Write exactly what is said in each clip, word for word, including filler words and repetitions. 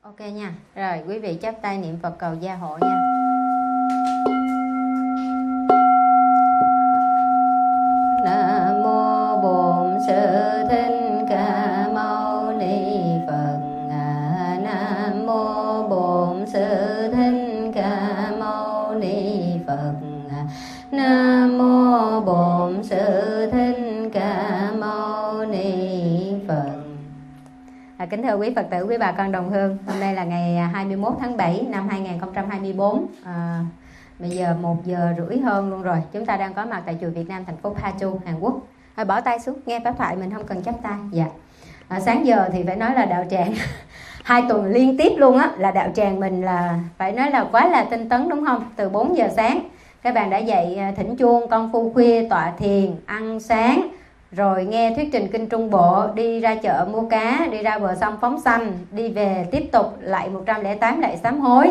Ok nha. Rồi quý vị chắp tay niệm Phật cầu gia hộ nha. Nam mô Bổn Sư Thích Ca Mâu Ni Phật. Nam mô Bổn Sư Thích Ca Mâu Ni Phật. Nam mô Bổn Sư Thích Ca Mâu Ni Phật. À, kính thưa quý Phật tử, quý bà con đồng hương, hôm nay là ngày hai mươi mốt tháng bảy năm hai nghìn không trăm hai mươi tư. À, bây giờ một giờ rưỡi hơn luôn rồi. Chúng ta đang có mặt tại chùa Việt Nam, thành phố Paju, Hàn Quốc. À, bỏ tay xuống, nghe pháp thoại mình không cần chắp tay. Dạ. À, sáng giờ thì phải nói là đạo tràng hai tuần liên tiếp luôn á, là đạo tràng mình là phải nói là quá là tinh tấn, đúng không? Từ bốn giờ sáng các bạn đã dậy thỉnh chuông, công phu khuya, tọa thiền, ăn sáng, rồi nghe thuyết trình kinh Trung Bộ, đi ra chợ mua cá, đi ra bờ sông phóng sanh, đi về tiếp tục lại một trăm lẻ tám lại sám hối,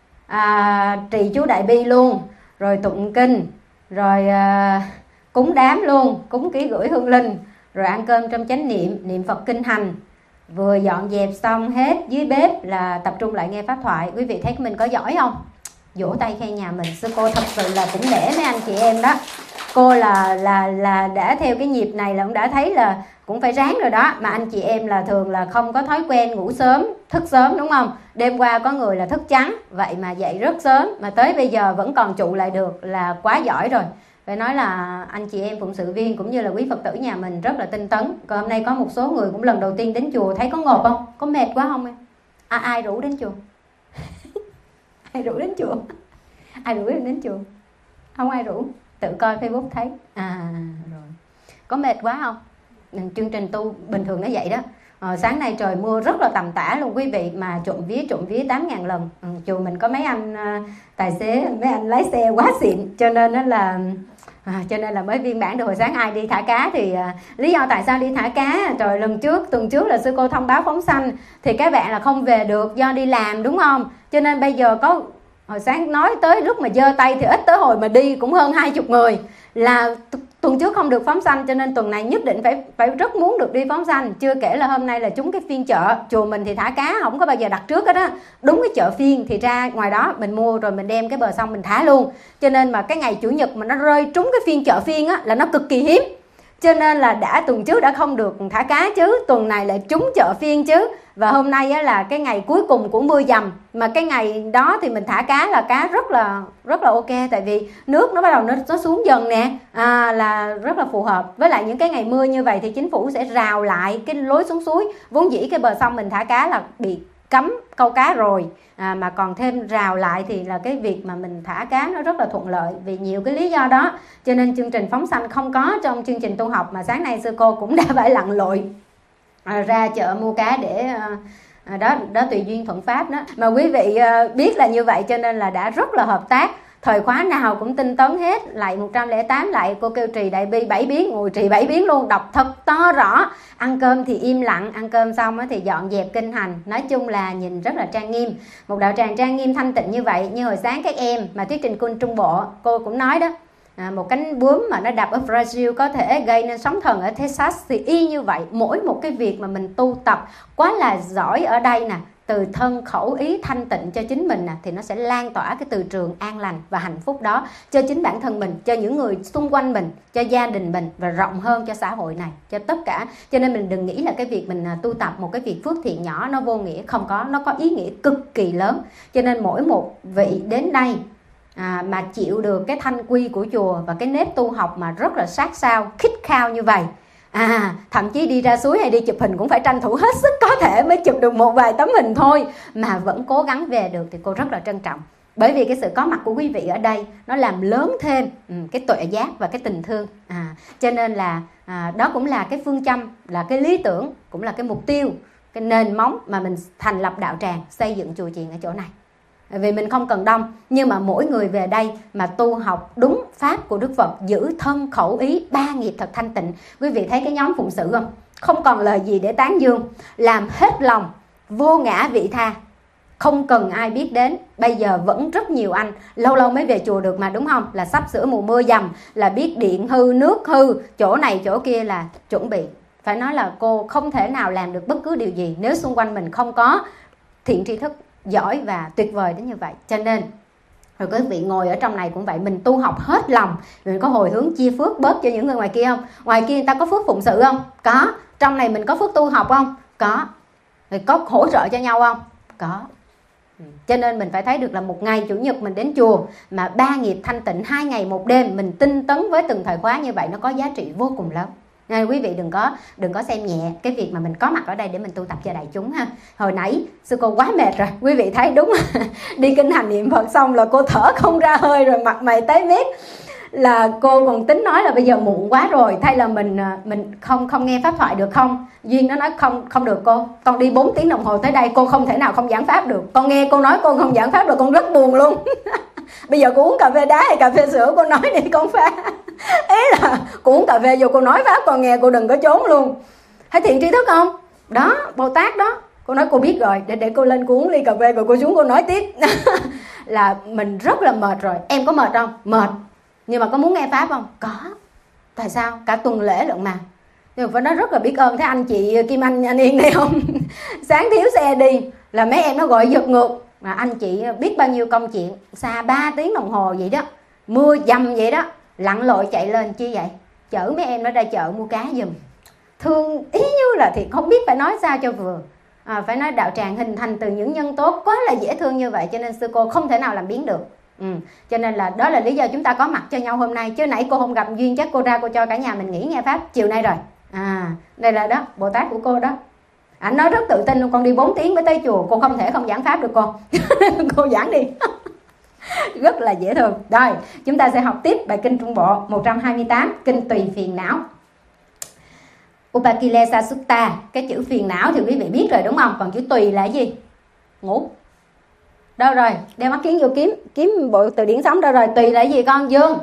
à, trì chú Đại Bi luôn, rồi tụng kinh, rồi à, cúng đám luôn, cúng ký gửi hương linh, rồi ăn cơm trong chánh niệm, niệm Phật kinh hành. Vừa dọn dẹp xong hết dưới bếp là tập trung lại nghe pháp thoại. Quý vị thấy mình có giỏi không? Vỗ tay khen nhà mình. Sư cô thật sự là cũng nể mấy anh chị em đó. Cô là là là đã theo cái nhịp này là cũng đã thấy là cũng phải ráng rồi đó. Mà anh chị em là thường là không có thói quen ngủ sớm, thức sớm, đúng không? Đêm qua có người là thức trắng, vậy mà dậy rất sớm, mà tới bây giờ vẫn còn trụ lại được là quá giỏi rồi. Phải nói là anh chị em phụng sự viên cũng như là quý Phật tử nhà mình rất là tinh tấn. Còn hôm nay có một số người cũng lần đầu tiên đến chùa, thấy có ngộp không? Có mệt quá không em? À, ai rủ đến chùa? Ai rủ đến chùa? Ai rủ em đến chùa? Không ai rủ, tự coi Facebook thấy. À rồi. Có mệt quá không? Chương trình tu bình thường nó vậy đó. À, sáng nay trời mưa rất là tầm tã luôn quý vị, mà trộm vía trộm vía tám ngàn lần. Ừ, chùa mình có mấy anh uh, tài xế, mấy anh lái xe quá xịn, cho nên đó là à, cho nên là mới viên bản được. Hồi sáng ai đi thả cá thì uh, lý do tại sao đi thả cá, trời lần trước tuần trước là sư cô thông báo phóng sanh thì các bạn là không về được do đi làm, đúng không? Cho nên bây giờ có hồi sáng nói tới lúc mà giơ tay thì ít, tới hồi mà đi cũng hơn hai chục người. Là tuần trước không được phóng sanh, cho nên tuần này nhất định phải phải rất muốn được đi phóng sanh. Chưa kể là hôm nay là trúng cái phiên chợ. Chùa mình thì thả cá không có bao giờ đặt trước hết á, đúng cái chợ phiên thì ra ngoài đó mình mua rồi mình đem cái bờ sông mình thả luôn. Cho nên mà cái ngày chủ nhật mà nó rơi trúng cái phiên chợ phiên á là nó cực kỳ hiếm. Cho nên là đã tuần trước đã không được thả cá chứ, tuần này lại trúng chợ phiên chứ. Và hôm nay á, là cái ngày cuối cùng của mưa dầm, mà cái ngày đó thì mình thả cá là cá rất là rất là ok, tại vì nước nó bắt đầu nó, nó xuống dần nè, à, là rất là phù hợp. Với lại những cái ngày mưa như vậy thì chính phủ sẽ rào lại cái lối xuống suối. Vốn dĩ cái bờ sông mình thả cá là bị cấm câu cá rồi, à, mà còn thêm rào lại thì là cái việc mà mình thả cá nó rất là thuận lợi. Vì nhiều cái lý do đó cho nên chương trình phóng sanh không có trong chương trình tu học, mà sáng nay sư cô cũng đã phải lặn lội à, ra chợ mua cá để à, đó đó tùy duyên thuận pháp đó. Mà quý vị à, biết là như vậy cho nên là đã rất là hợp tác. Thời khóa nào cũng tinh tấn hết, lại một trăm lẻ tám lại cô kêu trì Đại Bi bảy biến, ngồi trì bảy biến luôn, đọc thật to rõ. Ăn cơm thì im lặng, ăn cơm xong thì dọn dẹp kinh hành. Nói chung là nhìn rất là trang nghiêm. Một đạo tràng trang nghiêm thanh tịnh như vậy. Như hồi sáng các em mà thuyết trình kinh Trung Bộ, cô cũng nói đó, à, một cánh bướm mà nó đạp ở Brazil có thể gây nên sóng thần ở Texas, thì y như vậy. Mỗi một cái việc mà mình tu tập quá là giỏi ở đây nè, từ thân khẩu ý thanh tịnh cho chính mình nè, thì nó sẽ lan tỏa cái từ trường an lành và hạnh phúc đó cho chính bản thân mình, cho những người xung quanh mình, cho gia đình mình, và rộng hơn cho xã hội này, cho tất cả. Cho nên mình đừng nghĩ là cái việc mình tu tập một cái việc phước thiện nhỏ nó vô nghĩa, không có, nó có ý nghĩa cực kỳ lớn. Cho nên mỗi một vị đến đây à, mà chịu được cái thanh quy của chùa và cái nếp tu học mà rất là sát sao, khít khao như vậy, à, thậm chí đi ra suối hay đi chụp hình cũng phải tranh thủ hết sức có thể mới chụp được một vài tấm hình thôi, mà vẫn cố gắng về được, thì cô rất là trân trọng. Bởi vì cái sự có mặt của quý vị ở đây nó làm lớn thêm um, cái tuệ giác và cái tình thương, à, cho nên là à, đó cũng là cái phương châm, là cái lý tưởng, cũng là cái mục tiêu, cái nền móng mà mình thành lập đạo tràng, xây dựng chùa chiền ở chỗ này. Vì mình không cần đông, nhưng mà mỗi người về đây mà tu học đúng pháp của Đức Phật, giữ thân khẩu ý ba nghiệp thật thanh tịnh. Quý vị thấy cái nhóm phụng sự không? Không còn lời gì để tán dương, làm hết lòng, vô ngã vị tha, không cần ai biết đến. Bây giờ vẫn rất nhiều anh lâu lâu mới về chùa được mà, đúng không? Là sắp sửa mùa mưa dầm, là biết điện hư, nước hư, chỗ này chỗ kia là chuẩn bị. Phải nói là cô không thể nào làm được bất cứ điều gì nếu xung quanh mình không có thiện tri thức giỏi và tuyệt vời đến như vậy. Cho nên rồi quý vị ngồi ở trong này cũng vậy, mình tu học hết lòng, mình có hồi hướng chia phước bớt cho những người ngoài kia không? Ngoài kia người ta có phước phụng sự không? Có. Trong này mình có phước tu học không? Có. Rồi có hỗ trợ cho nhau không? Có. Cho nên mình phải thấy được là một ngày chủ nhật mình đến chùa mà ba nghiệp thanh tịnh hai ngày một đêm, mình tinh tấn với từng thời khóa như vậy, nó có giá trị vô cùng lớn. Nên quý vị đừng có đừng có xem nhẹ cái việc mà mình có mặt ở đây để mình tu tập cho đại chúng ha. Hồi nãy sư cô quá mệt rồi, quý vị thấy đúng đi kinh hành niệm Phật xong là cô thở không ra hơi rồi, mặt mày tái mét, là cô còn tính nói là bây giờ muộn quá rồi, thay là mình mình không không nghe pháp thoại được không? Duyên nó nói không không được cô, con đi bốn tiếng đồng hồ tới đây cô không thể nào không giảng pháp được, con nghe cô nói cô không giảng pháp được con rất buồn luôn. Bây giờ cô uống cà phê đá hay cà phê sữa cô nói đi con phá. Ý là cô uống cà phê vô cô nói pháp con nghe, cô đừng có trốn luôn. Thấy thiện tri thức không? Đó, Bồ Tát đó. Cô nói cô biết rồi, để để cô lên cô uống ly cà phê rồi cô xuống cô nói tiếp. Là mình rất là mệt rồi. Em có mệt không? Mệt. Nhưng mà có muốn nghe pháp không? Có. Tại sao? Cả tuần lễ lận mà. Nhưng mà phải nói rất là biết ơn. Thấy anh chị Kim Anh, anh Yên này không? Sáng thiếu xe đi là mấy em nó gọi giật ngược. Mà anh chị biết bao nhiêu công chuyện, xa ba tiếng đồng hồ vậy đó, mưa dầm vậy đó, lặn lội chạy lên chi vậy, chở mấy em nó ra chợ mua cá giùm. Thương ý như là thì không biết phải nói sao cho vừa. À, phải nói đạo tràng hình thành từ những nhân tố quá là dễ thương như vậy, cho nên sư cô không thể nào làm biến được. Ừ. Cho nên là đó là lý do chúng ta có mặt cho nhau hôm nay, chứ nãy cô không gặp duyên chắc cô ra cô cho cả nhà mình nghỉ nghe pháp chiều nay rồi. À, đây là đó Bồ Tát của cô đó. Anh nói rất tự tin luôn, con đi bốn tiếng mới tới chùa, cô không thể không giảng pháp được cô. Cô giảng đi. Rất là dễ thương. Rồi, chúng ta sẽ học tiếp bài kinh Trung Bộ một trăm hai mươi tám, kinh Tùy Phiền Não. Upakilesa Sutta, cái chữ phiền não thì quý vị biết rồi đúng không? Còn chữ tùy là gì? Ngủ. Đâu rồi? Đeo mắt kiến vô kiếm, kiếm bộ từ điển sống đâu rồi? Tùy là gì con Dương?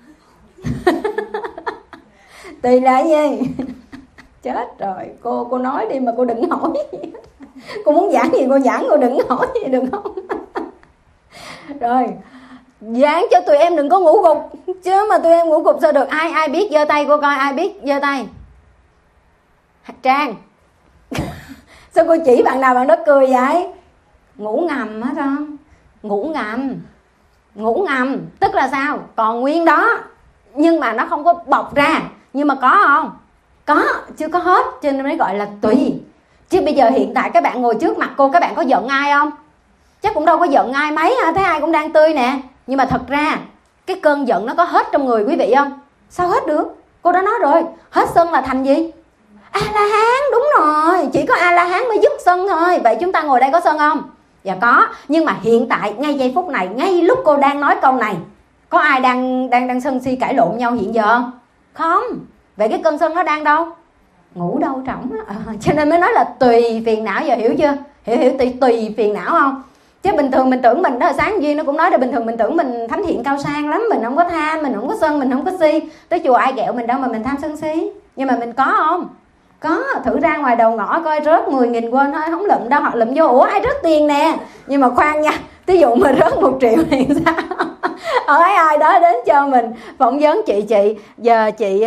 Tùy là gì? Chết rồi, cô cô nói đi mà cô đừng hỏi. Cô muốn giảng gì cô giảng, cô đừng hỏi gì được không? Rồi, giảng cho tụi em đừng có ngủ gục, chứ mà tụi em ngủ gục sao được? Ai ai biết giơ tay cô coi, ai biết giơ tay. Trang. Sao cô chỉ bạn nào bạn đó cười vậy? Ngủ ngầm hết không? Ngủ ngầm. Ngủ ngầm tức là sao? Còn nguyên đó nhưng mà nó không có bộc ra. Nhưng mà có không? Có, chưa có hết, cho nên mới gọi là tùy. Chứ bây giờ hiện tại các bạn ngồi trước mặt cô, các bạn có giận ai không? Chắc cũng đâu có giận ai mấy, thấy ai cũng đang tươi nè. Nhưng mà thật ra cái cơn giận nó có hết trong người quý vị không? Sao hết được? Cô đã nói rồi, hết sân là thành gì? A-la-hán, đúng rồi. Chỉ có A-la-hán mới dứt sân thôi. Vậy chúng ta ngồi đây có sân không? Dạ có. Nhưng mà hiện tại, ngay giây phút này, ngay lúc cô đang nói câu này, có ai đang đang đang sân si cãi lộn nhau hiện giờ không? Không. Vậy cái cơn sân nó đang đâu? Ngủ đâu trỏng à, cho nên mới nói là tùy phiền não. Giờ hiểu chưa? Hiểu hiểu tùy, tùy phiền não không? Chứ bình thường mình tưởng mình đó, sáng Duyên nó cũng nói là bình thường mình tưởng mình thánh thiện cao sang lắm, mình không có tham, mình không có sân, mình không có si. Tới chùa ai ghẹo mình đâu mà mình tham sân si. Nhưng mà mình có không? Có. Thử ra ngoài đầu ngõ coi rớt mười nghìn quên thôi, không lụm đâu, họ lụm vô ủa ai rớt tiền nè. Nhưng mà khoan nha, ví dụ mà rớt một triệu thì sao? Ở ai ai đó đến cho mình phỏng vấn chị chị giờ chị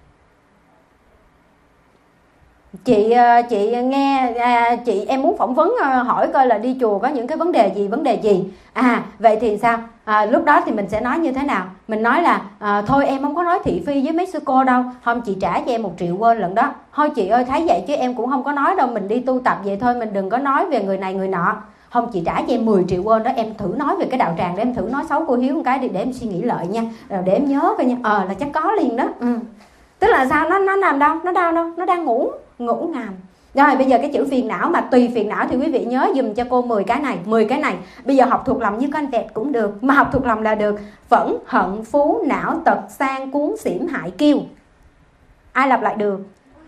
chị chị nghe à, chị em muốn phỏng vấn hỏi coi là đi chùa có những cái vấn đề gì vấn đề gì à vậy thì sao à, lúc đó thì mình sẽ nói như thế nào? Mình nói là à, thôi em không có nói thị phi với mấy sư cô đâu, hôm chị trả cho em một triệu quên lận đó, thôi chị ơi thấy vậy chứ em cũng không có nói đâu, mình đi tu tập vậy thôi, mình đừng có nói về người này người nọ. Không, chị trả cho em mười triệu quên đó, em thử nói về cái đạo tràng để em thử nói xấu cô Hiếu một cái đi để em suy nghĩ lợi nha, rồi để em nhớ coi nha. Ờ là chắc có liền đó. Ừ. Tức là sao? Nó nó nằm đâu? Nó đâu đâu? Nó đang ngủ, ngủ ngầm. Rồi bây giờ cái chữ phiền não mà tùy phiền não thì quý vị nhớ dùm cho cô mười cái này, mười cái này. Bây giờ học thuộc lòng như con vẹt cũng được, mà học thuộc lòng là được. Phẫn, hận, phú, não, tật, sang, cuốn, xỉm, hại, kiêu. Ai lặp lại được?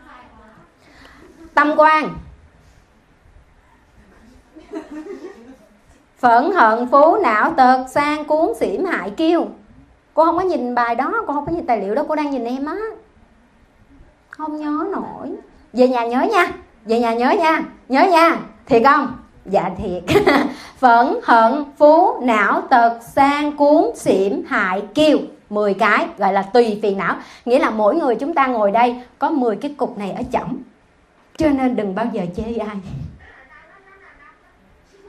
Tâm quan. Phẫn, hận, phú, não, tật, sang, cuốn, xỉm, hại, kiêu. Cô không có nhìn bài đó, cô không có nhìn tài liệu đó, cô đang nhìn em á. Không nhớ nổi. Về nhà nhớ nha, về nhà nhớ nha, nhớ nha. Thiệt không? Dạ thiệt. Phẫn, hận, phú, não, tật, sang, cuốn, xỉm, hại, kiêu. mười cái gọi là tùy phiền não. Nghĩa là mỗi người chúng ta ngồi đây có mười cái cục này ở chỏng. Cho nên đừng bao giờ chê ai.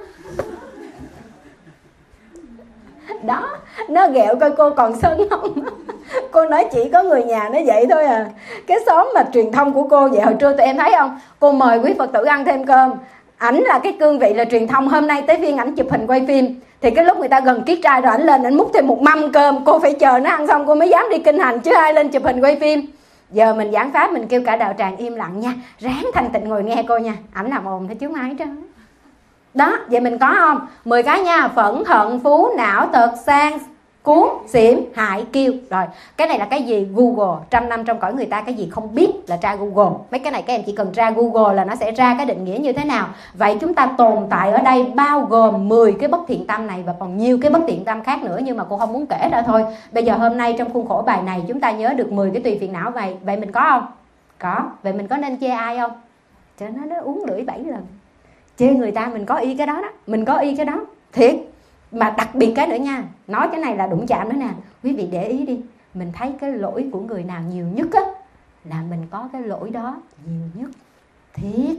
Đó, nó ghẹo coi cô còn sân không. Cô nói chỉ có người nhà nó vậy thôi à. Cái xóm mà truyền thông của cô vậy, hồi trưa tụi em thấy không, cô mời quý Phật tử ăn thêm cơm, ảnh là cái cương vị là truyền thông, hôm nay tới phiên ảnh chụp hình quay phim, thì cái lúc người ta gần kiết trai rồi ảnh lên ảnh múc thêm một mâm cơm, cô phải chờ nó ăn xong cô mới dám đi kinh hành, chứ ai lên chụp hình quay phim. Giờ mình giảng pháp mình kêu cả đạo tràng im lặng nha, ráng thanh tịnh ngồi nghe cô nha, ảnh làm ồn thấy chứ ai hết trơn. Đó, vậy mình có không? mười cái nha: phẫn, hận, phú, não, tật, sang, cuốn, xỉm, hại, kiêu. Rồi, cái này là cái gì? Google. Trăm năm trong cõi người ta cái gì không biết là tra Google. Mấy cái này các em chỉ cần tra Google là nó sẽ ra cái định nghĩa như thế nào. Vậy chúng ta tồn tại ở đây bao gồm mười cái bất thiện tâm này và còn nhiều cái bất thiện tâm khác nữa, nhưng mà cô không muốn kể ra thôi. Bây giờ hôm nay trong khuôn khổ bài này chúng ta nhớ được mười cái tùy phiền não. Vậy vậy mình có không? Có. Vậy mình có nên chê ai không? Cho nó nó uống lưỡi bảy lần. Chê người ta mình có y cái đó đó, mình có y cái đó thiệt. Mà đặc biệt cái nữa nha, nói cái này là đụng chạm nữa nè, quý vị để ý đi, mình thấy cái lỗi của người nào nhiều nhất á là mình có cái lỗi đó nhiều nhất. Thiệt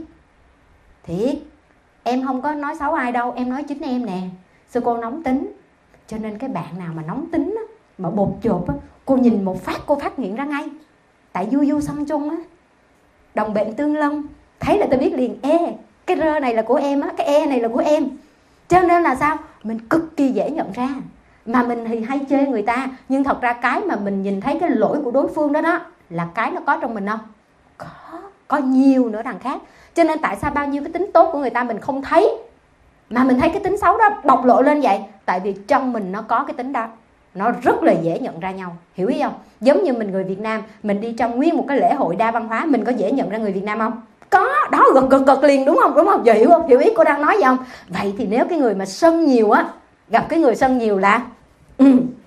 thiệt, em không có nói xấu ai đâu, em nói chính em nè. Sư cô nóng tính, cho nên cái bạn nào mà nóng tính á, mà bột chộp á, cô nhìn một phát cô phát hiện ra ngay. Tại du du song chung á, đồng bệnh tương lông, thấy là tôi biết liền, ê cái rơ này là của em á, cái e này là của em. Cho nên là sao? Mình cực kỳ dễ nhận ra. Mà mình thì hay chê người ta, nhưng thật ra cái mà mình nhìn thấy cái lỗi của đối phương đó đó là cái nó có trong mình không? Có, có nhiều nữa đằng khác. Cho nên tại sao bao nhiêu cái tính tốt của người ta mình không thấy, mà mình thấy cái tính xấu đó bộc lộ lên vậy? Tại vì trong mình nó có cái tính đó. Nó rất là dễ nhận ra nhau, hiểu ý không? Giống như mình người Việt Nam, mình đi trong nguyên một cái lễ hội đa văn hóa, mình có dễ nhận ra người Việt Nam không? Có, đó, gật gật gật liền, đúng không? Đúng không? Giờ hiểu không? Hiểu ý cô đang nói gì không? Vậy thì nếu cái người mà sân nhiều á, gặp cái người sân nhiều là ừ,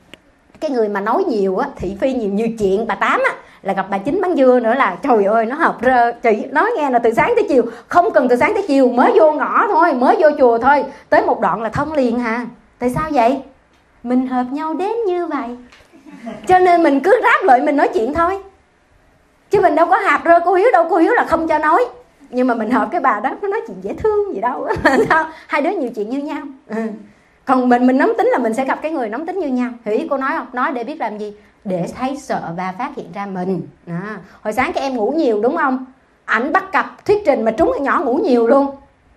cái người mà nói nhiều á, thị phi nhiều như chuyện bà Tám á, là gặp bà Chín bán dưa nữa là trời ơi nó hợp rơ. Chị nói nghe là từ sáng tới chiều, không cần từ sáng tới chiều, mới vô ngõ thôi, mới vô chùa thôi, tới một đoạn là thân liền hà. Tại sao vậy? Mình hợp nhau đến như vậy, cho nên mình cứ ráp lại mình nói chuyện thôi, chứ mình đâu có hạp rơ. Cô Hiếu đâu, cô Hiếu là không cho nói, nhưng mà mình hợp cái bà đó, nó nói chuyện dễ thương gì đâu. Sao hai đứa nhiều chuyện như nhau. Ừ. Còn mình mình nóng tính là mình sẽ gặp cái người nóng tính như nhau. Hiểu ý cô nói không? Nói để biết làm gì? Để thấy sợ và phát hiện ra mình. À, hồi sáng các em ngủ nhiều đúng không? Ảnh bắt cặp thuyết trình mà trúng cái nhỏ ngủ nhiều luôn,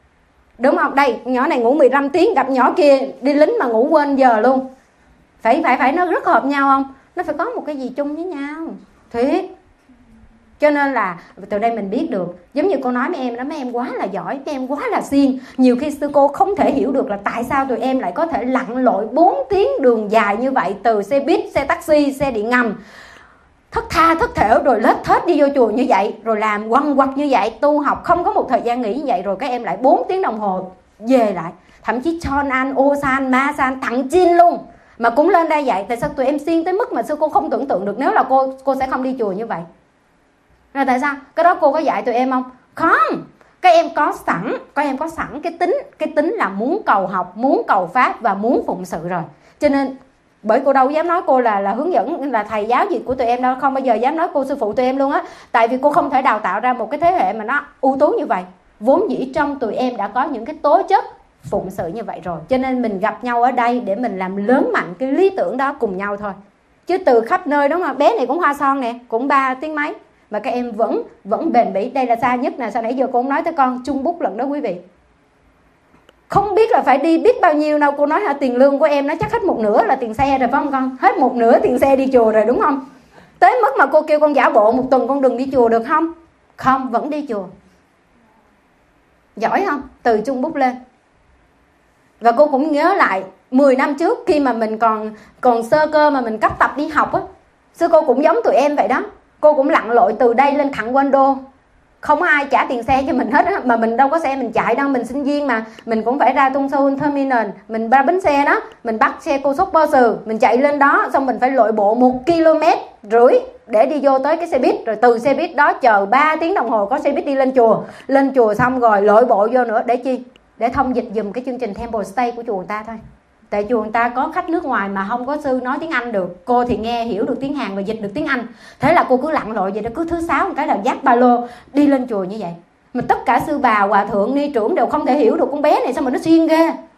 đúng không? Đây nhỏ này ngủ mười lăm tiếng, gặp nhỏ kia đi lính mà ngủ quên giờ luôn. Phải phải phải nó rất hợp nhau không? Nó phải có một cái gì chung với nhau. Thiệt. Cho nên là từ đây mình biết được, giống như cô nói mấy em đó, mấy em quá là giỏi, mấy em quá là siêng. Nhiều khi sư cô không thể hiểu được là tại sao tụi em lại có thể lặn lội bốn tiếng đường dài như vậy, từ xe buýt, xe taxi, xe điện ngầm, thất tha thất thểu, rồi lết thết đi vô chùa như vậy, rồi làm quăng quật như vậy, tu học không có một thời gian nghỉ như vậy, rồi các em lại bốn tiếng đồng hồ về lại, thậm chí Chon An, Osan, Ma San, Tặng Chin luôn mà cũng lên đây vậy. Tại sao tụi em siêng tới mức mà sư cô không tưởng tượng được, nếu là cô cô sẽ không đi chùa như vậy. Rồi tại sao? Cái đó cô có dạy tụi em không? Không. Các em có sẵn, các em có sẵn cái tính, cái tính là muốn cầu học, muốn cầu pháp và muốn phụng sự rồi. Cho nên bởi cô đâu dám nói cô là là hướng dẫn, là thầy giáo gì của tụi em đâu, không bao giờ dám nói cô sư phụ tụi em luôn á. Tại vì cô không thể đào tạo ra một cái thế hệ mà nó ưu tú như vậy. Vốn dĩ trong tụi em đã có những cái tố chất phụng sự như vậy rồi. Cho nên mình gặp nhau ở đây để mình làm lớn mạnh cái lý tưởng đó cùng nhau thôi. Chứ từ khắp nơi đúng không? Bé này cũng hoa son nè, cũng ba tiếng mấy, mà các em vẫn vẫn bền bỉ. Đây là xa nhất nè, sao nãy giờ cô không nói tới con Trung Bút lần đó quý vị. Không biết là phải đi biết bao nhiêu đâu. Cô nói hả, tiền lương của em nó chắc hết một nửa là tiền xe rồi phải không con? Hết một nửa tiền xe đi chùa rồi đúng không? Tới mức mà cô kêu con giả bộ một tuần con đừng đi chùa được không? Không, vẫn đi chùa. Giỏi không? Từ Trung Bút lên. Và cô cũng nhớ lại mười năm trước khi mà mình còn còn sơ cơ mà mình cấp tập đi học á, sư cô cũng giống tụi em vậy đó. Cô cũng lặn lội từ đây lên thẳng Wando, không có ai trả tiền xe cho mình hết á, mà mình đâu có xe mình chạy đâu, mình sinh viên mà, mình cũng phải ra Tung Seoul Terminal, mình ra bến xe đó, mình bắt xe cô Sốc Bơ Sừ, mình chạy lên đó, xong mình phải lội bộ một ki lô mét rưỡi để đi vô tới cái xe buýt, rồi từ xe buýt đó chờ ba tiếng đồng hồ có xe buýt đi lên chùa, lên chùa xong rồi lội bộ vô nữa để chi? Để thông dịch dùm cái chương trình Temple Stay của chùa người ta thôi. Tại chùa người ta có khách nước ngoài mà không có sư nói tiếng Anh được, cô thì nghe hiểu được tiếng Hàn và dịch được tiếng Anh. Thế là cô cứ lặn lội vậy đó, cứ thứ sáu một cái là dắt ba lô đi lên chùa như vậy. Mà tất cả sư bà, hòa thượng, ni trưởng đều không thể hiểu được con bé này sao mà nó siêng ghê.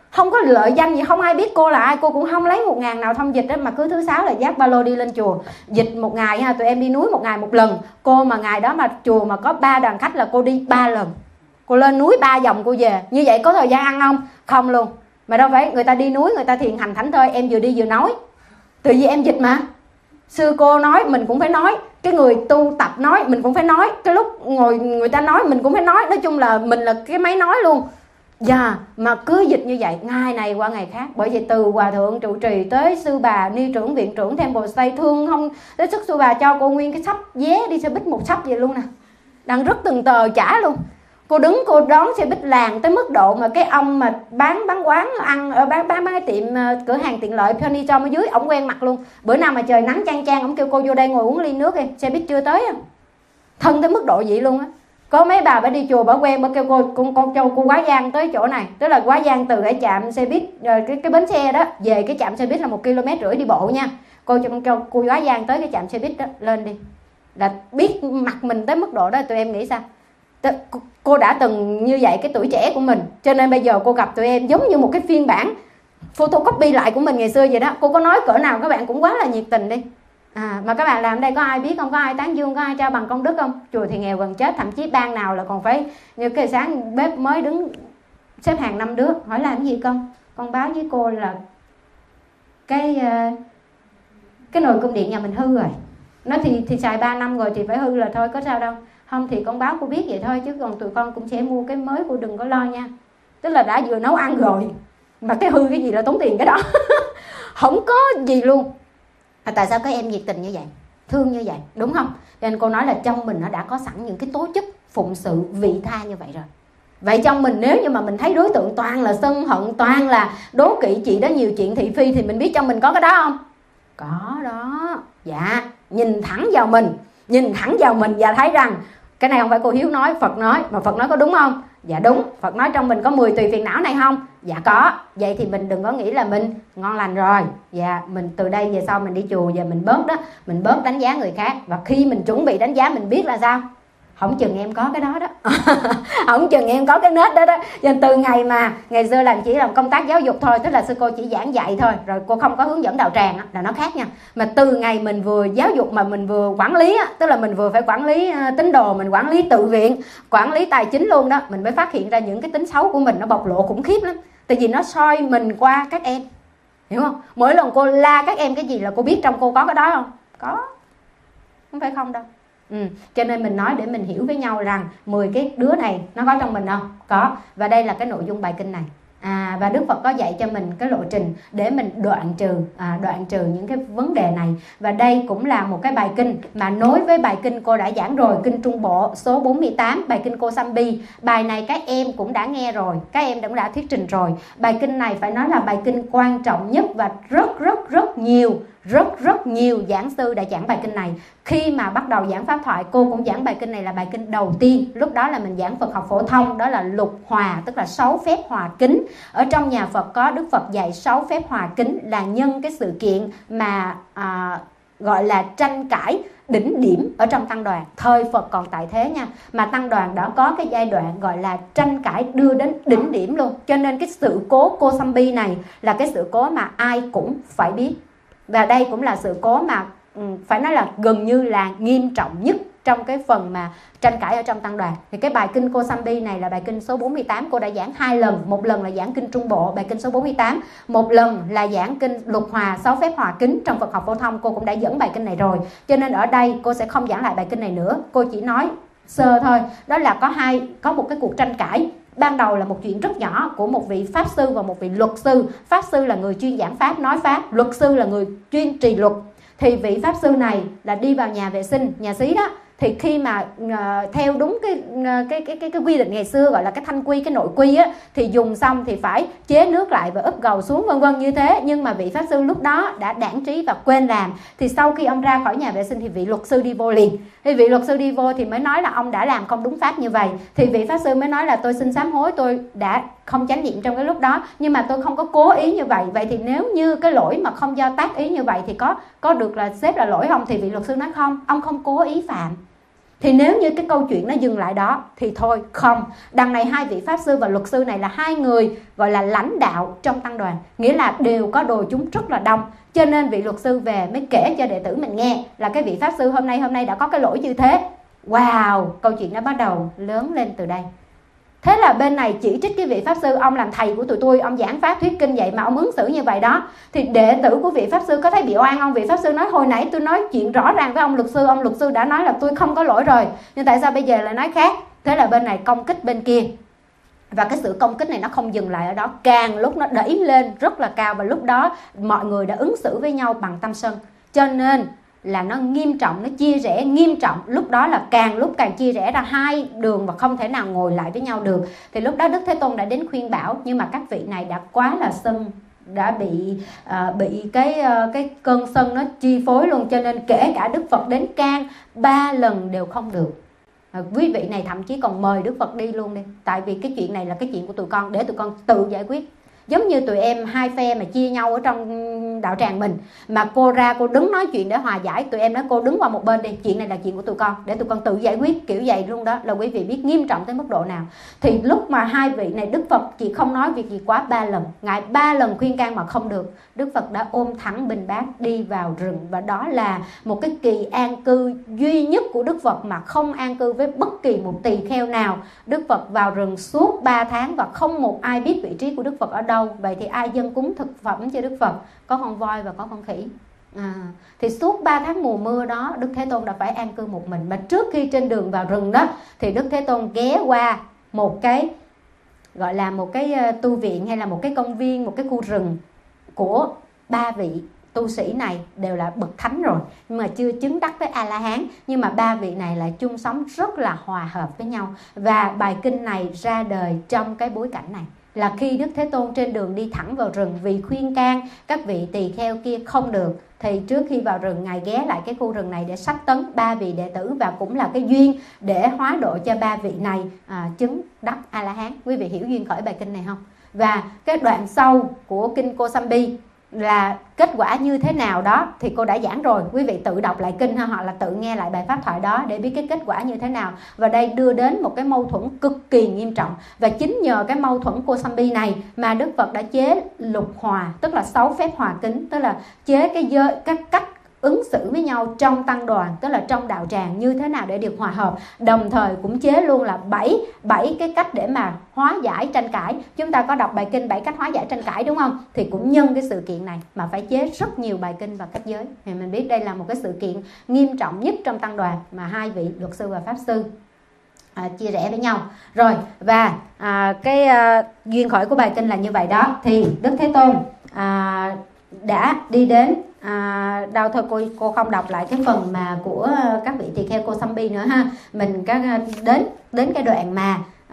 không có lợi danh gì, không ai biết cô là ai, cô cũng không lấy một ngàn nào thông dịch đó, mà cứ thứ sáu là dắt ba lô đi lên chùa. Dịch một ngày ha, tụi em đi núi một ngày một lần. Cô mà ngày đó mà chùa mà có ba đoàn khách là cô đi ba lần. Cô lên núi ba vòng cô về. Như vậy có thời gian ăn không? Không luôn. Mà đâu phải người ta đi núi người ta thiền hành thảnh thôi, em vừa đi vừa nói. Tự vì em dịch mà. Sư cô nói mình cũng phải nói, cái người tu tập nói mình cũng phải nói, cái lúc ngồi người ta nói mình cũng phải nói. Nói chung là mình là cái máy nói luôn. Dạ, yeah, mà cứ dịch như vậy, ngày này qua ngày khác. Bởi vì từ hòa thượng trụ trì tới sư bà, ni trưởng, viện trưởng, thêm bồ Tây thương không tới sức sư bà cho cô nguyên cái sắp vé đi xe buýt một sắp vậy luôn nè. Đang rất từng tờ trả luôn. Cô đứng cô đón xe buýt làng tới mức độ mà cái ông mà bán bán quán ăn ở bán bán, bán cái tiệm cửa hàng tiện lợi Penny cho ở dưới, ổng quen mặt luôn. Bữa nào mà trời nắng chang chang ổng kêu cô vô đây ngồi uống ly nước đi, xe buýt chưa tới. Thân tới mức độ vậy luôn á. Có mấy bà phải đi chùa bà quen bà kêu cô con con cho cô Quá Giang tới chỗ này, tức là Quá Giang từ cái trạm xe buýt cái cái bến xe đó về cái trạm xe buýt là một ki lô mét rưỡi đi bộ nha. Cô cho con cho cô Quá Giang tới cái trạm xe buýt đó lên đi. Là biết mặt mình tới mức độ đó, tụi em nghĩ sao? Cô đã từng như vậy cái tuổi trẻ của mình, cho nên bây giờ cô gặp tụi em giống như một cái phiên bản photocopy lại của mình ngày xưa vậy đó. Cô có nói cỡ nào các bạn cũng quá là nhiệt tình đi. À, mà các bạn làm đây có ai biết không? Có ai tán dương, có ai trao bằng công đức không? Chùa thì nghèo gần chết, thậm chí ban nào là còn phải như cái sáng bếp mới đứng xếp hàng năm đứa. Hỏi làm gì con? Con báo với cô là cái cái nồi cung điện nhà mình hư rồi. Nó thì thì xài ba năm rồi thì phải hư là thôi, có sao đâu. Không thì con báo cô biết vậy thôi, chứ còn tụi con cũng sẽ mua cái mới, cô đừng có lo nha. Tức là đã vừa nấu ăn rồi mà cái hư cái gì là tốn tiền cái đó. Không có gì luôn. À, tại sao các em nhiệt tình như vậy, thương như vậy, đúng không? Cho nên cô nói là trong mình nó đã có sẵn những cái tố chất phụng sự vị tha như vậy rồi. Vậy trong mình nếu như mà mình thấy đối tượng toàn là sân hận, toàn là đố kỵ chị đó, nhiều chuyện thị phi, thì mình biết trong mình có cái đó không? Có đó. Dạ, nhìn thẳng vào mình, nhìn thẳng vào mình và thấy rằng cái này không phải cô Hiếu nói, Phật nói. Mà Phật nói có đúng không? Dạ đúng. Phật nói trong mình có mười tùy phiền não này không? Dạ có. Vậy thì mình đừng có nghĩ là mình ngon lành rồi. Dạ, mình từ đây về sau mình đi chùa và mình bớt đó, mình bớt đánh giá người khác. Và khi mình chuẩn bị đánh giá mình biết là sao? Không chừng em có cái đó đó. Không chừng em có cái nết đó đó. Nên từ ngày mà ngày xưa làm chỉ làm công tác giáo dục thôi, tức là sư cô chỉ giảng dạy thôi, rồi cô không có hướng dẫn đạo tràng á, là nó khác nha. Mà từ ngày mình vừa giáo dục mà mình vừa quản lý á, tức là mình vừa phải quản lý tín đồ, mình quản lý tự viện, quản lý tài chính luôn đó, mình mới phát hiện ra những cái tính xấu của mình nó bộc lộ khủng khiếp lắm. Tại vì nó soi mình qua các em, hiểu không? Mỗi lần cô la các em cái gì là cô biết trong cô có cái đó không? Có. Không phải không đâu. Ừ. Cho nên mình nói để mình hiểu với nhau rằng mười cái đứa này nó có trong mình không? Có. Và đây là cái nội dung bài kinh này. À, và Đức Phật có dạy cho mình cái lộ trình để mình đoạn trừ à, đoạn trừ những cái vấn đề này. Và đây cũng là một cái bài kinh mà nối với bài kinh cô đã giảng rồi, kinh Trung Bộ số bốn mươi tám, bài kinh Kosambi. Bài này các em cũng đã nghe rồi, các em cũng đã thuyết trình rồi. Bài kinh này phải nói là bài kinh quan trọng nhất, và rất rất rất nhiều rất rất nhiều giảng sư đã giảng bài kinh này. Khi mà bắt đầu giảng pháp thoại, cô cũng giảng bài kinh này là bài kinh đầu tiên. Lúc đó là mình giảng Phật học phổ thông, đó là lục hòa, tức là sáu phép hòa kính. Ở trong nhà Phật có Đức Phật dạy sáu phép hòa kính là nhân cái sự kiện mà à, gọi là tranh cãi đỉnh điểm ở trong tăng đoàn. Thời Phật còn tại thế nha, mà tăng đoàn đã có cái giai đoạn gọi là tranh cãi đưa đến đỉnh điểm luôn. Cho nên cái sự cố Kosambi này là cái sự cố mà ai cũng phải biết. Và đây cũng là sự cố mà phải nói là gần như là nghiêm trọng nhất trong cái phần mà tranh cãi ở trong tăng đoàn. Thì cái bài kinh Kosambi này là bài kinh số bốn mươi tám, cô đã giảng hai lần. Một lần là giảng kinh Trung Bộ, bài kinh số bốn mươi tám. Một lần là giảng kinh Lục Hòa, sáu phép hòa kính. Trong Phật học phổ thông cô cũng đã dẫn bài kinh này rồi. Cho nên ở đây cô sẽ không giảng lại bài kinh này nữa. Cô chỉ nói sơ thôi. Đó là có hai, có một cái cuộc tranh cãi. Ban đầu là một chuyện rất nhỏ của một vị pháp sư và một vị luật sư. Pháp sư là người chuyên giảng pháp, nói pháp. Luật sư là người chuyên trì luật. Thì vị pháp sư này là đi vào nhà vệ sinh, nhà xí đó. Thì khi mà uh, theo đúng cái, uh, cái, cái, cái, cái quy định ngày xưa gọi là cái thanh quy, cái nội quy á, thì dùng xong thì phải chế nước lại và úp gầu xuống vân vân như thế. Nhưng mà vị pháp sư lúc đó đã đãng trí và quên làm. Thì sau khi ông ra khỏi nhà vệ sinh thì vị luật sư đi vô liền. Thì vị luật sư đi vô thì mới nói là ông đã làm không đúng pháp như vậy. Thì vị pháp sư mới nói là tôi xin sám hối, tôi đã không chánh niệm trong cái lúc đó, nhưng mà tôi không có cố ý như vậy. Vậy thì nếu như cái lỗi mà không do tác ý như vậy thì có có được là xếp là lỗi không? Thì vị luật sư nói không, ông không cố ý phạm. Thì nếu như cái câu chuyện nó dừng lại đó thì thôi, không. Đằng này hai vị Pháp Sư và Luật Sư này là hai người gọi là lãnh đạo trong tăng đoàn, nghĩa là đều có đồ chúng rất là đông. Cho nên vị Luật Sư về mới kể cho đệ tử mình nghe là cái vị Pháp Sư hôm nay hôm nay đã có cái lỗi như thế. Wow, câu chuyện nó bắt đầu lớn lên từ đây. Thế là bên này chỉ trích cái vị Pháp Sư, ông làm thầy của tụi tôi, ông giảng pháp thuyết kinh vậy mà ông ứng xử như vậy đó. Thì đệ tử của vị Pháp Sư có thấy bị oan không? Vị Pháp Sư nói hồi nãy tôi nói chuyện rõ ràng với ông Luật Sư, ông Luật Sư đã nói là tôi không có lỗi rồi, nhưng tại sao bây giờ lại nói khác? Thế là bên này công kích bên kia. Và cái sự công kích này nó không dừng lại ở đó, càng lúc nó đẩy lên rất là cao. Và lúc đó mọi người đã ứng xử với nhau bằng tâm sân, cho nên là nó nghiêm trọng, nó chia rẽ nghiêm trọng. Lúc đó là càng lúc càng chia rẽ ra hai đường và không thể nào ngồi lại với nhau được. Thì lúc đó Đức Thế Tôn đã đến khuyên bảo, nhưng mà các vị này đã quá là sân, đã bị uh, bị cái uh, cái cơn sân nó chi phối luôn, cho nên kể cả Đức Phật đến can ba lần đều không được. À, quý vị này thậm chí còn mời Đức Phật đi luôn đi, tại vì cái chuyện này là cái chuyện của tụi con, để tụi con tự giải quyết. Giống như tụi em hai phe mà chia nhau ở trong đạo tràng mình, mà cô ra cô đứng nói chuyện để hòa giải, tụi em nói cô đứng qua một bên đi, chuyện này là chuyện của tụi con, để tụi con tự giải quyết, kiểu vậy luôn đó, là quý vị biết nghiêm trọng tới mức độ nào. Thì lúc mà hai vị này Đức Phật chỉ không nói việc gì quá ba lần, ngài ba lần khuyên can mà không được, Đức Phật đã ôm thẳng bình bát đi vào rừng. Và đó là một cái kỳ an cư duy nhất của Đức Phật mà không an cư với bất kỳ một tỳ kheo nào. Đức Phật vào rừng suốt ba tháng và không một ai biết vị trí của Đức Phật ở đâu. Vậy thì ai dâng cúng thực phẩm cho Đức Phật? Có con voi và có con khỉ. À, thì suốt ba tháng mùa mưa đó Đức Thế Tôn đã phải an cư một mình. Mà trước khi trên đường vào rừng đó thì Đức Thế Tôn ghé qua một cái gọi là một cái tu viện hay là một cái công viên, một cái khu rừng của ba vị tu sĩ này đều là bậc thánh rồi, nhưng mà chưa chứng đắc với A-la-hán. Nhưng mà ba vị này lại chung sống rất là hòa hợp với nhau. Và bài kinh này ra đời trong cái bối cảnh này, là khi Đức Thế Tôn trên đường đi thẳng vào rừng vì khuyên can các vị tỳ kheo kia không được, thì trước khi vào rừng ngài ghé lại cái khu rừng này để sách tấn ba vị đệ tử, và cũng là cái duyên để hóa độ cho ba vị này à, chứng đắc A-la-hán. Quý vị hiểu duyên khởi bài kinh này không? Và cái đoạn sau của kinh Kosambi là kết quả như thế nào đó thì cô đã giảng rồi, quý vị tự đọc lại kinh ha, hoặc là tự nghe lại bài pháp thoại đó để biết cái kết quả như thế nào. Và đây đưa đến một cái mâu thuẫn cực kỳ nghiêm trọng, và chính nhờ cái mâu thuẫn Kosambi này mà Đức Phật đã chế lục hòa, tức là sáu phép hòa kính, tức là chế cái giới, các cách ứng xử với nhau trong tăng đoàn, tức là trong đạo tràng như thế nào để được hòa hợp. Đồng thời cũng chế luôn là bảy bảy cái cách để mà hóa giải tranh cãi. Chúng ta có đọc bài kinh bảy cách hóa giải tranh cãi đúng không? Thì cũng nhân cái sự kiện này mà phải chế rất nhiều bài kinh và cách giới. Thì mình biết đây là một cái sự kiện nghiêm trọng nhất trong tăng đoàn mà hai vị Luật Sư và Pháp Sư à, chia rẽ với nhau. Rồi, và à, cái à, duyên khởi của bài kinh là như vậy đó. Thì Đức Thế Tôn à, đã đi đến à, đâu thôi cô cô không đọc lại cái phần mà của các vị tỳ kheo Kosambi nữa ha. Mình các đến đến cái đoạn mà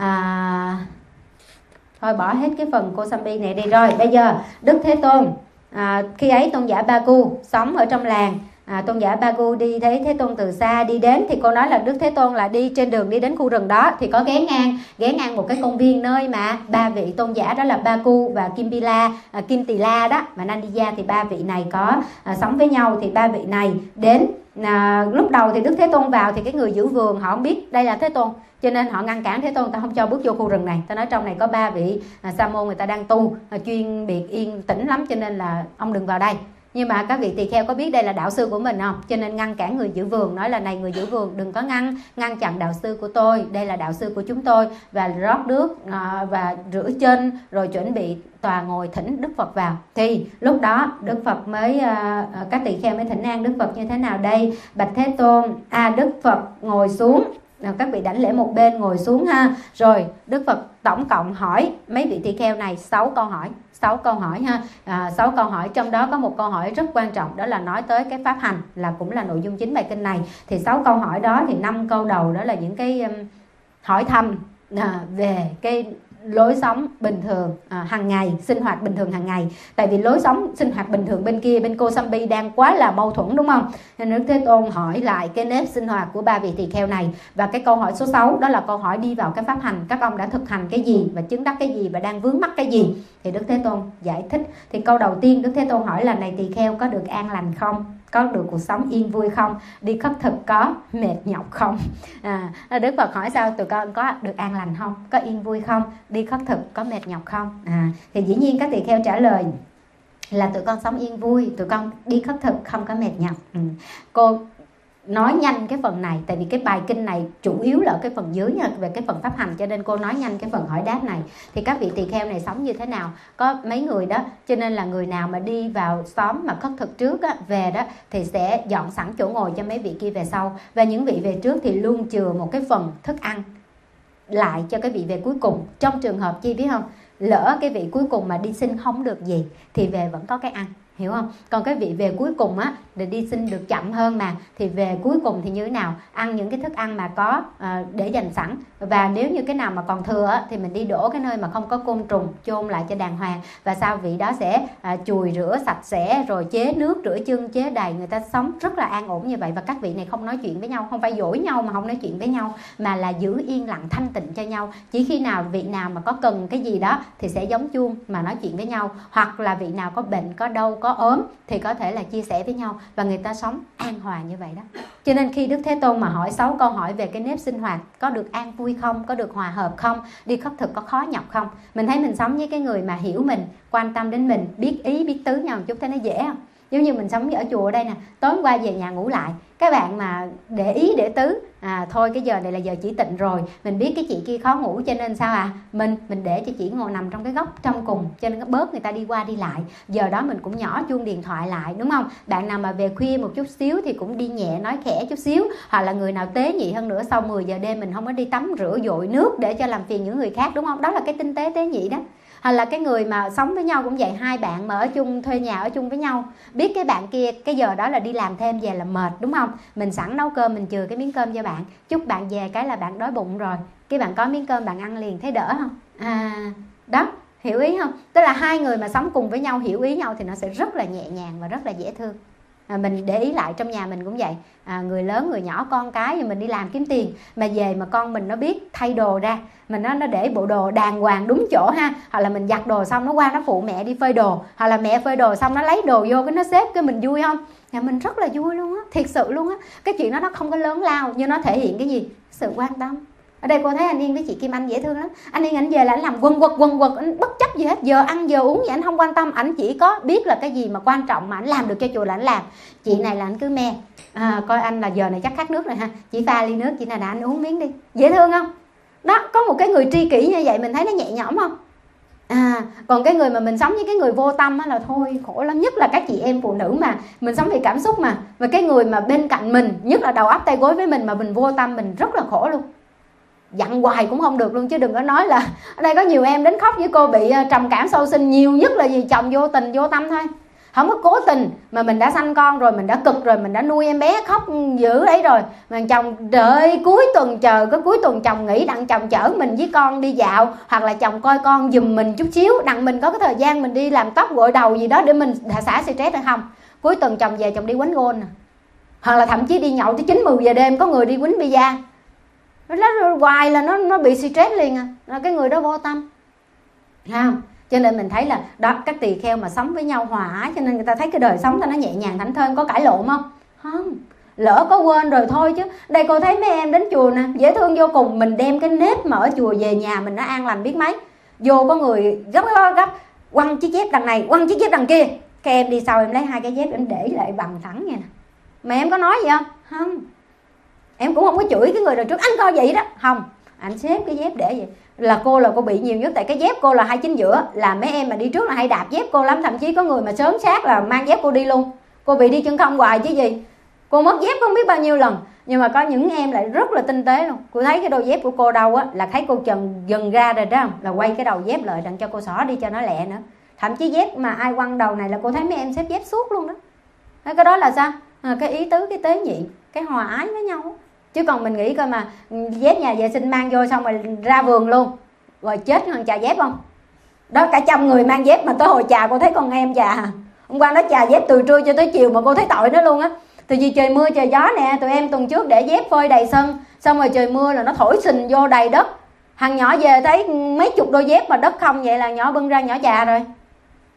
à, thôi bỏ hết cái phần Kosambi này đi. Rồi bây giờ Đức Thế Tôn à, khi ấy tôn giả Bagu sống ở trong làng. À, tôn giả Bagu đi thấy Thế Tôn từ xa đi đến, thì cô nói là Đức Thế Tôn là đi trên đường đi đến khu rừng đó thì có ghé ngang ghé ngang một cái công viên nơi mà ba vị tôn giả đó là Bagu và Kimpila, à, Kim Tỳ La đó và Nandiya, thì ba vị này có à, sống với nhau. Thì ba vị này đến à, lúc đầu thì Đức Thế Tôn vào thì cái người giữ vườn họ không biết đây là Thế Tôn, cho nên họ ngăn cản Thế Tôn, ta không cho bước vô khu rừng này. Ta nói trong này có ba vị à, sa môn người ta đang tu à, chuyên biệt yên tĩnh lắm, cho nên là ông đừng vào đây. Nhưng mà các vị tỳ kheo có biết đây là đạo sư của mình không? Cho nên ngăn cản người giữ vườn, nói là này người giữ vườn đừng có ngăn ngăn chặn đạo sư của tôi, đây là đạo sư của chúng tôi. Và rót nước à, và rửa chân rồi chuẩn bị tòa ngồi thỉnh Đức Phật vào. Thì lúc đó Đức Phật mới à, các tỳ kheo mới thỉnh an Đức Phật như thế nào đây? Bạch Thế Tôn, à Đức Phật ngồi xuống. À, các vị đảnh lễ một bên ngồi xuống ha. Rồi Đức Phật tổng cộng hỏi mấy vị tỳ kheo này sáu câu hỏi. sáu câu hỏi ha, à, sáu câu hỏi, trong đó có một câu hỏi rất quan trọng, đó là nói tới cái pháp hành, là cũng là nội dung chính bài kinh này. Thì sáu câu hỏi đó thì năm câu đầu đó là những cái um, hỏi thăm à, về cái lối sống bình thường à, hàng ngày, sinh hoạt bình thường hàng ngày. Tại vì lối sống sinh hoạt bình thường bên kia, bên Kosambi đang quá là mâu thuẫn đúng không? Nên Đức Thế Tôn hỏi lại cái nếp sinh hoạt của ba vị tỳ kheo này. Và cái câu hỏi số sáu đó là câu hỏi đi vào cái pháp hành, các ông đã thực hành cái gì và chứng đắc cái gì và đang vướng mắc cái gì. Thì Đức Thế Tôn giải thích. Thì câu đầu tiên Đức Thế Tôn hỏi là này tỳ kheo có được an lành không? có được cuộc sống yên vui không? Đi khất thực có mệt nhọc không? À, Đức Phật hỏi sao tụi con có được an lành không? Có yên vui không? Đi khất thực có mệt nhọc không? À, thì dĩ nhiên các tỳ kheo trả lời là tụi con sống yên vui, tụi con đi khất thực không có mệt nhọc. Ừ. Cô nói nhanh cái phần này tại vì cái bài kinh này chủ yếu là ở cái phần dưới nha, về cái phần pháp hành, cho nên cô nói nhanh cái phần hỏi đáp này. Thì các vị tỳ kheo này sống như thế nào? Có mấy người đó, cho nên là người nào mà đi vào xóm mà khất thực trước á, về đó thì sẽ dọn sẵn chỗ ngồi cho mấy vị kia về sau, và những vị về trước thì luôn chừa một cái phần thức ăn lại cho cái vị về cuối cùng. Trong trường hợp chi biết không, lỡ cái vị cuối cùng mà đi xin không được gì thì về vẫn có cái ăn, hiểu không? Còn cái vị về cuối cùng á, để đi xin được chậm hơn mà, thì về cuối cùng thì như thế nào? Ăn những cái thức ăn mà có à, để dành sẵn. Và nếu như cái nào mà còn thừa á, thì mình đi đổ cái nơi mà không có côn trùng, chôn lại cho đàng hoàng. Và sau vị đó sẽ à, chùi rửa sạch sẽ, rồi chế nước, rửa chân, chế đầy. Người ta sống rất là an ổn như vậy. Và các vị này không nói chuyện với nhau, không phải dỗi nhau mà không nói chuyện với nhau, mà là giữ yên lặng thanh tịnh cho nhau. Chỉ khi nào vị nào mà có cần cái gì đó thì sẽ giống chuông mà nói chuyện với nhau. Hoặc là vị nào có bệnh, có đau, có ốm thì có thể là chia sẻ với nhau, và người ta sống an hòa như vậy đó. Cho nên khi Đức Thế Tôn mà hỏi sáu câu hỏi về cái nếp sinh hoạt, có được an vui không, có được hòa hợp không, đi khất thực có khó nhọc không, mình thấy mình sống với cái người mà hiểu mình, quan tâm đến mình, biết ý biết tứ nhau một chút, thấy nó dễ không? Giống như mình sống ở chùa ở đây nè, tối hôm qua về nhà ngủ lại, các bạn mà để ý để tứ, à thôi cái giờ này là giờ chỉ tịnh rồi, mình biết cái chị kia khó ngủ cho nên sao à, mình mình để cho chị ngồi nằm trong cái góc trong cùng, cho nên nó bớt người ta đi qua đi lại. Giờ đó mình cũng nhỏ chuông điện thoại lại, đúng không? Bạn nào mà về khuya một chút xíu thì cũng đi nhẹ nói khẽ chút xíu, hoặc là người nào tế nhị hơn nữa, sau mười giờ đêm mình không có đi tắm rửa dội nước để cho làm phiền những người khác, đúng không? Đó là cái tinh tế tế nhị đó. Hoặc là cái người mà sống với nhau cũng vậy, hai bạn mà ở chung, thuê nhà ở chung với nhau, biết cái bạn kia cái giờ đó là đi làm thêm về là mệt, đúng không? Mình sẵn nấu cơm, mình chừa cái miếng cơm cho bạn, chúc bạn về cái là bạn đói bụng rồi, cái bạn có miếng cơm bạn ăn liền, thấy đỡ không? À đó, hiểu ý không? Tức là hai người mà sống cùng với nhau, hiểu ý nhau thì nó sẽ rất là nhẹ nhàng và rất là dễ thương. À, mình để ý lại trong nhà mình cũng vậy, à, người lớn người nhỏ con cái, mình đi làm kiếm tiền mà về mà con mình nó biết thay đồ ra, mình nó nó để bộ đồ đàng hoàng đúng chỗ ha, hoặc là mình giặt đồ xong nó qua nó phụ mẹ đi phơi đồ, hoặc là mẹ phơi đồ xong nó lấy đồ vô cái nó xếp, cái mình vui không? Nhà mình rất là vui luôn á, thiệt sự luôn á. Cái chuyện đó nó không có lớn lao nhưng nó thể hiện cái gì? Sự quan tâm. Ở đây cô thấy anh Yên với chị Kim Anh dễ thương lắm. Anh Yên ảnh về là anh làm quần quật quần quật, anh bất chấp gì hết, giờ ăn giờ uống gì anh không quan tâm, anh chỉ có biết là cái gì mà quan trọng mà anh làm được cho chùa là anh làm. Chị này là anh cứ me, à, coi anh là giờ này chắc khát nước rồi ha, chị pha ly nước, chị này là anh uống miếng đi, dễ thương không? Đó, có một cái người tri kỷ như vậy mình thấy nó nhẹ nhõm không? À, còn cái người mà mình sống với cái người vô tâm á là thôi khổ lắm. Nhất là các chị em phụ nữ mà mình sống vì cảm xúc mà, và cái người mà bên cạnh mình, nhất là đầu óc tay gối với mình mà mình vô tâm, mình rất là khổ luôn. Dặn hoài cũng không được luôn, chứ đừng có nói là ở đây có nhiều em đến khóc với cô bị trầm cảm sau sinh, nhiều nhất là gì? Chồng vô tình vô tâm thôi, không có cố tình, mà mình đã sanh con rồi, mình đã cực rồi, mình đã nuôi em bé khóc dữ đấy rồi, mà chồng đợi cuối tuần, chờ có cuối tuần chồng nghỉ đặng chồng chở mình với con đi dạo, hoặc là chồng coi con giùm mình chút xíu đặng mình có cái thời gian mình đi làm tóc gội đầu gì đó để mình xả stress hay không. Cuối tuần chồng về chồng đi quánh gôn nè, hoặc là thậm chí đi nhậu tới chín mười giờ đêm, có người đi quánh pizza, nó hoài là nó nó bị stress liền à, là cái người đó vô tâm, không? Cho nên mình thấy là đó, các tỳ kheo mà sống với nhau hòa ái, cho nên người ta thấy cái đời sống ta nó nhẹ nhàng thảnh thơi. Có cãi lộn không? Không, lỡ có quên rồi thôi chứ. Đây cô thấy mấy em đến chùa nè, dễ thương vô cùng. Mình đem cái nếp mà ở chùa về nhà mình nó an lành biết mấy. Vô có người gấp gấp gấp quăng chiếc dép đằng này, quăng chiếc dép đằng kia, cái em đi sau em lấy hai cái dép em để lại bằng thẳng vậy nè. Mà em có nói gì không? Không. Em cũng không có chửi cái người đằng trước, anh coi vậy đó, không, anh xếp cái dép để vậy. Là cô là cô bị nhiều nhất, tại cái dép cô là hai chính giữa, là mấy em mà đi trước là hay đạp dép cô lắm, thậm chí có người mà sớm sát là mang dép cô đi luôn. Cô bị đi chân không hoài chứ gì, cô mất dép không biết bao nhiêu lần. Nhưng mà có những em lại rất là tinh tế luôn, cô thấy cái đôi dép của cô đâu á là thấy cô trần dần ra rồi đó, là quay cái đầu dép lại đặng cho cô xỏ đi cho nó lẹ nữa. Thậm chí dép mà ai quăng đầu này là cô thấy mấy em xếp dép suốt luôn đó. Cái đó là sao? À, cái ý tứ, cái tế nhị, cái hòa ái với nhau. Chứ còn mình nghĩ coi mà dép nhà vệ sinh mang vô xong rồi ra vườn luôn, rồi chết hơn chà dép không? Đó, cả trăm người mang dép mà tới hồi chà cô thấy con em chà, hôm qua nó chà dép từ trưa cho tới chiều mà cô thấy tội nó luôn á. Từ vì trời mưa trời gió nè, tụi em tuần trước để dép phơi đầy sân, xong rồi trời mưa là nó thổi xình vô đầy đất. Thằng nhỏ về thấy mấy chục đôi dép mà đất không vậy là nhỏ bưng ra nhỏ chà rồi.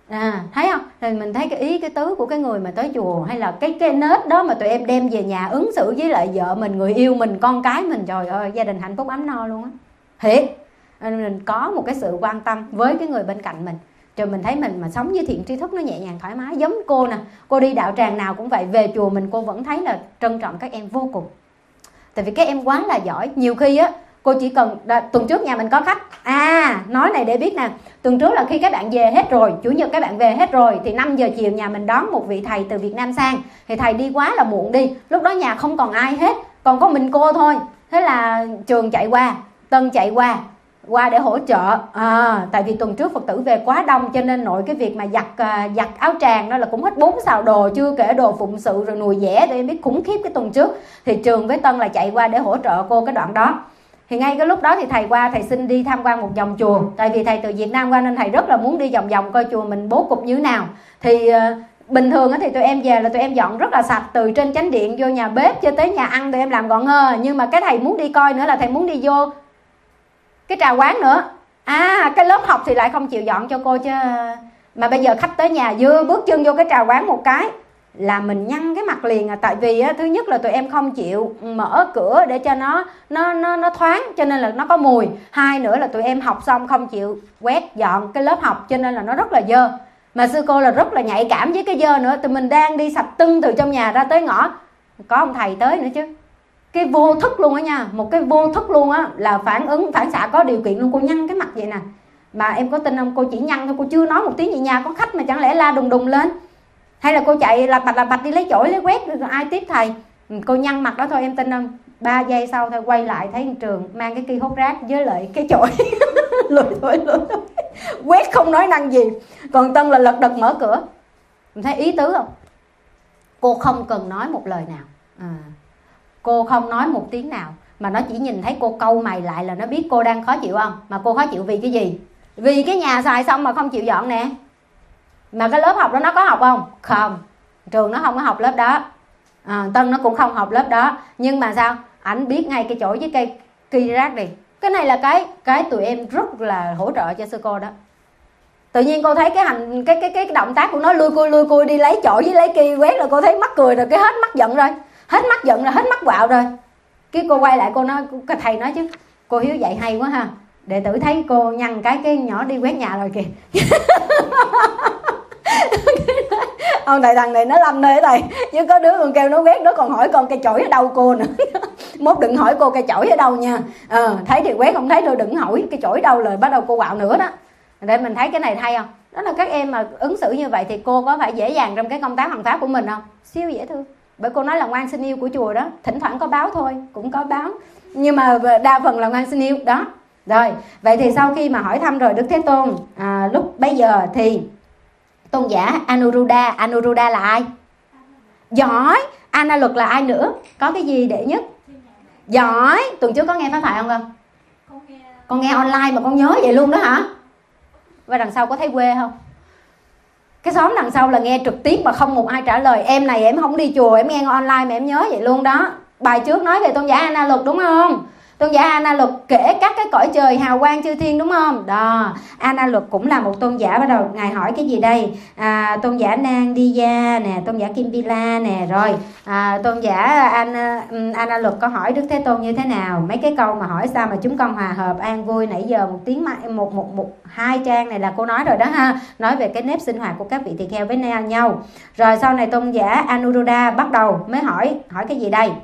À, thấy không? Thì mình thấy cái ý cái tứ của cái người mà tới chùa, hay là cái cái nết đó mà tụi em đem về nhà ứng xử với lại vợ mình, người yêu mình, con cái mình, trời ơi, gia đình hạnh phúc ấm no luôn á. Thiệt. Mình có một cái sự quan tâm với cái người bên cạnh mình, rồi mình thấy mình mà sống với thiện tri thức nó nhẹ nhàng thoải mái. Giống cô nè, cô đi đạo tràng nào cũng vậy, về chùa mình cô vẫn thấy là trân trọng các em vô cùng. Tại vì các em quá là giỏi. Nhiều khi á, cô chỉ cần, tuần trước nhà mình có khách, à nói này để biết nè, tuần trước là khi các bạn về hết rồi, chủ nhật các bạn về hết rồi, thì năm giờ chiều nhà mình đón một vị thầy từ Việt Nam sang. Thì thầy đi quá là muộn đi, lúc đó nhà không còn ai hết, còn có mình cô thôi. Thế là Trường chạy qua, Tân chạy qua qua để hỗ trợ. À, tại vì tuần trước Phật tử về quá đông, cho nên nội cái việc mà giặt uh, giặt áo tràng đó là cũng hết bốn xào đồ, chưa kể đồ phụng sự rồi nùi dẻ, để em biết khủng khiếp cái tuần trước. Thì Trường với Tân là chạy qua để hỗ trợ cô cái đoạn đó. Thì ngay cái lúc đó thì thầy qua, thầy xin đi tham quan một vòng chùa. Tại vì thầy từ Việt Nam qua nên thầy rất là muốn đi vòng vòng coi chùa mình bố cục như thế nào. Thì uh, bình thường thì tụi em về là tụi em dọn rất là sạch, từ trên chánh điện vô nhà bếp cho tới nhà ăn tụi em làm gọn ngơ. Nhưng mà cái thầy muốn đi coi nữa là thầy muốn đi vô cái trà quán nữa. À, cái lớp học thì lại không chịu dọn cho cô chứ. Mà bây giờ khách tới nhà vừa bước chân vô cái trà quán một cái là mình nhăn cái mặt liền à. Tại vì á, thứ nhất là tụi em không chịu mở cửa để cho nó nó nó nó thoáng, cho nên là nó có mùi. Hai nữa là tụi em học xong không chịu quét dọn cái lớp học, cho nên là nó rất là dơ. Mà sư cô là rất là nhạy cảm với cái dơ nữa. Tụi mình đang đi sạch tưng từ trong nhà ra tới ngõ, có ông thầy tới nữa chứ. Cái vô thức luôn á nha, một cái vô thức luôn á, là phản ứng phản xạ có điều kiện luôn. Cô nhăn cái mặt vậy nè. Mà em có tin không, cô chỉ nhăn thôi, cô chưa nói một tiếng gì. Nhà có khách mà chẳng lẽ la đùng đùng lên, hay là cô chạy lạch bạch lạch bạch đi lấy chổi lấy quét rồi ai tiếp thầy. Cô nhăn mặt đó thôi, em tin không, ba giây sau thôi quay lại thấy Trường mang cái ki hốt rác với lại cái chổi lùi lùi lùi quét không nói năng gì. Còn Tân là lật đật mở cửa. Mình thấy ý tứ không? Cô không cần nói một lời nào, à, cô không nói một tiếng nào, mà nó chỉ nhìn thấy cô cau mày lại là nó biết cô đang khó chịu không. Mà cô khó chịu vì cái gì? Vì cái nhà xài xong mà không chịu dọn nè. Mà cái lớp học đó nó có học không? Không. Trường nó không có học lớp đó, à, Tân nó cũng không học lớp đó. Nhưng mà sao? Ảnh biết ngay cái chổi với cây ki rác đi. Cái này là cái cái tụi em rất là hỗ trợ cho sư cô đó. Tự nhiên cô thấy cái hành cái cái cái động tác của nó lui cui lui cui đi lấy chổi với lấy ki quét là cô thấy mắc cười rồi, cái hết mắc giận rồi. Hết mắc giận rồi, hết mắc quạo rồi. Cái cô quay lại cô nói, cái thầy nói chứ, cô Hiếu dạy hay quá ha. Đệ tử thấy cô nhăn cái cái nhỏ đi quét nhà rồi kìa. Ông thầy thằng này nó lâm nơi thầy, chứ có đứa còn kêu nó quét, nó còn hỏi con cây chổi ở đâu cô nữa. Mốt đừng hỏi cô cây chổi ở đâu nha. À, thấy thì quét, không thấy đâu đừng hỏi cây chổi đâu, lời bắt đầu cô quạo nữa đó. Để mình thấy cái này hay không? Đó là các em mà ứng xử như vậy thì cô có phải dễ dàng trong cái công tác hoằng pháp của mình không? Siêu dễ thương. Bởi cô nói là ngoan xin yêu của chùa đó. Thỉnh thoảng có báo thôi, cũng có báo, nhưng mà đa phần là ngoan xin yêu đó. Rồi, vậy thì sau khi mà hỏi thăm rồi Đức Thế Tôn, à, lúc bây giờ thì tôn giả Anuruddha. Anuruddha là ai? Giỏi. Ana Luật là ai nữa? Có cái gì đệ nhất? Giỏi. Tuần trước có nghe pháp thoại không con? Con nghe, con nghe online mà con nhớ vậy luôn đó hả? Và đằng sau có thấy quê không? Cái xóm đằng sau là nghe trực tiếp mà không một ai trả lời. Em này em không đi chùa, em nghe online mà em nhớ vậy luôn đó. Bài trước nói về tôn giả Ana Luật đúng không? Tôn giả Ana Luật kể các cái cõi trời hào quang chư thiên đúng không? Đó, Ana Luật cũng là một tôn giả. Bắt đầu ngài hỏi cái gì đây? À, tôn giả Nandiya nè, tôn giả Kimpila nè, rồi à, tôn giả Ana, Ana Luật có hỏi Đức Thế Tôn như thế nào? Mấy cái câu mà hỏi sao mà chúng con hòa hợp an vui, nãy giờ một tiếng một một một hai trang này là cô nói rồi đó ha, nói về cái nếp sinh hoạt của các vị tỳ kheo với nhau. Rồi sau này tôn giả Anuruddha bắt đầu mới hỏi hỏi cái gì đây?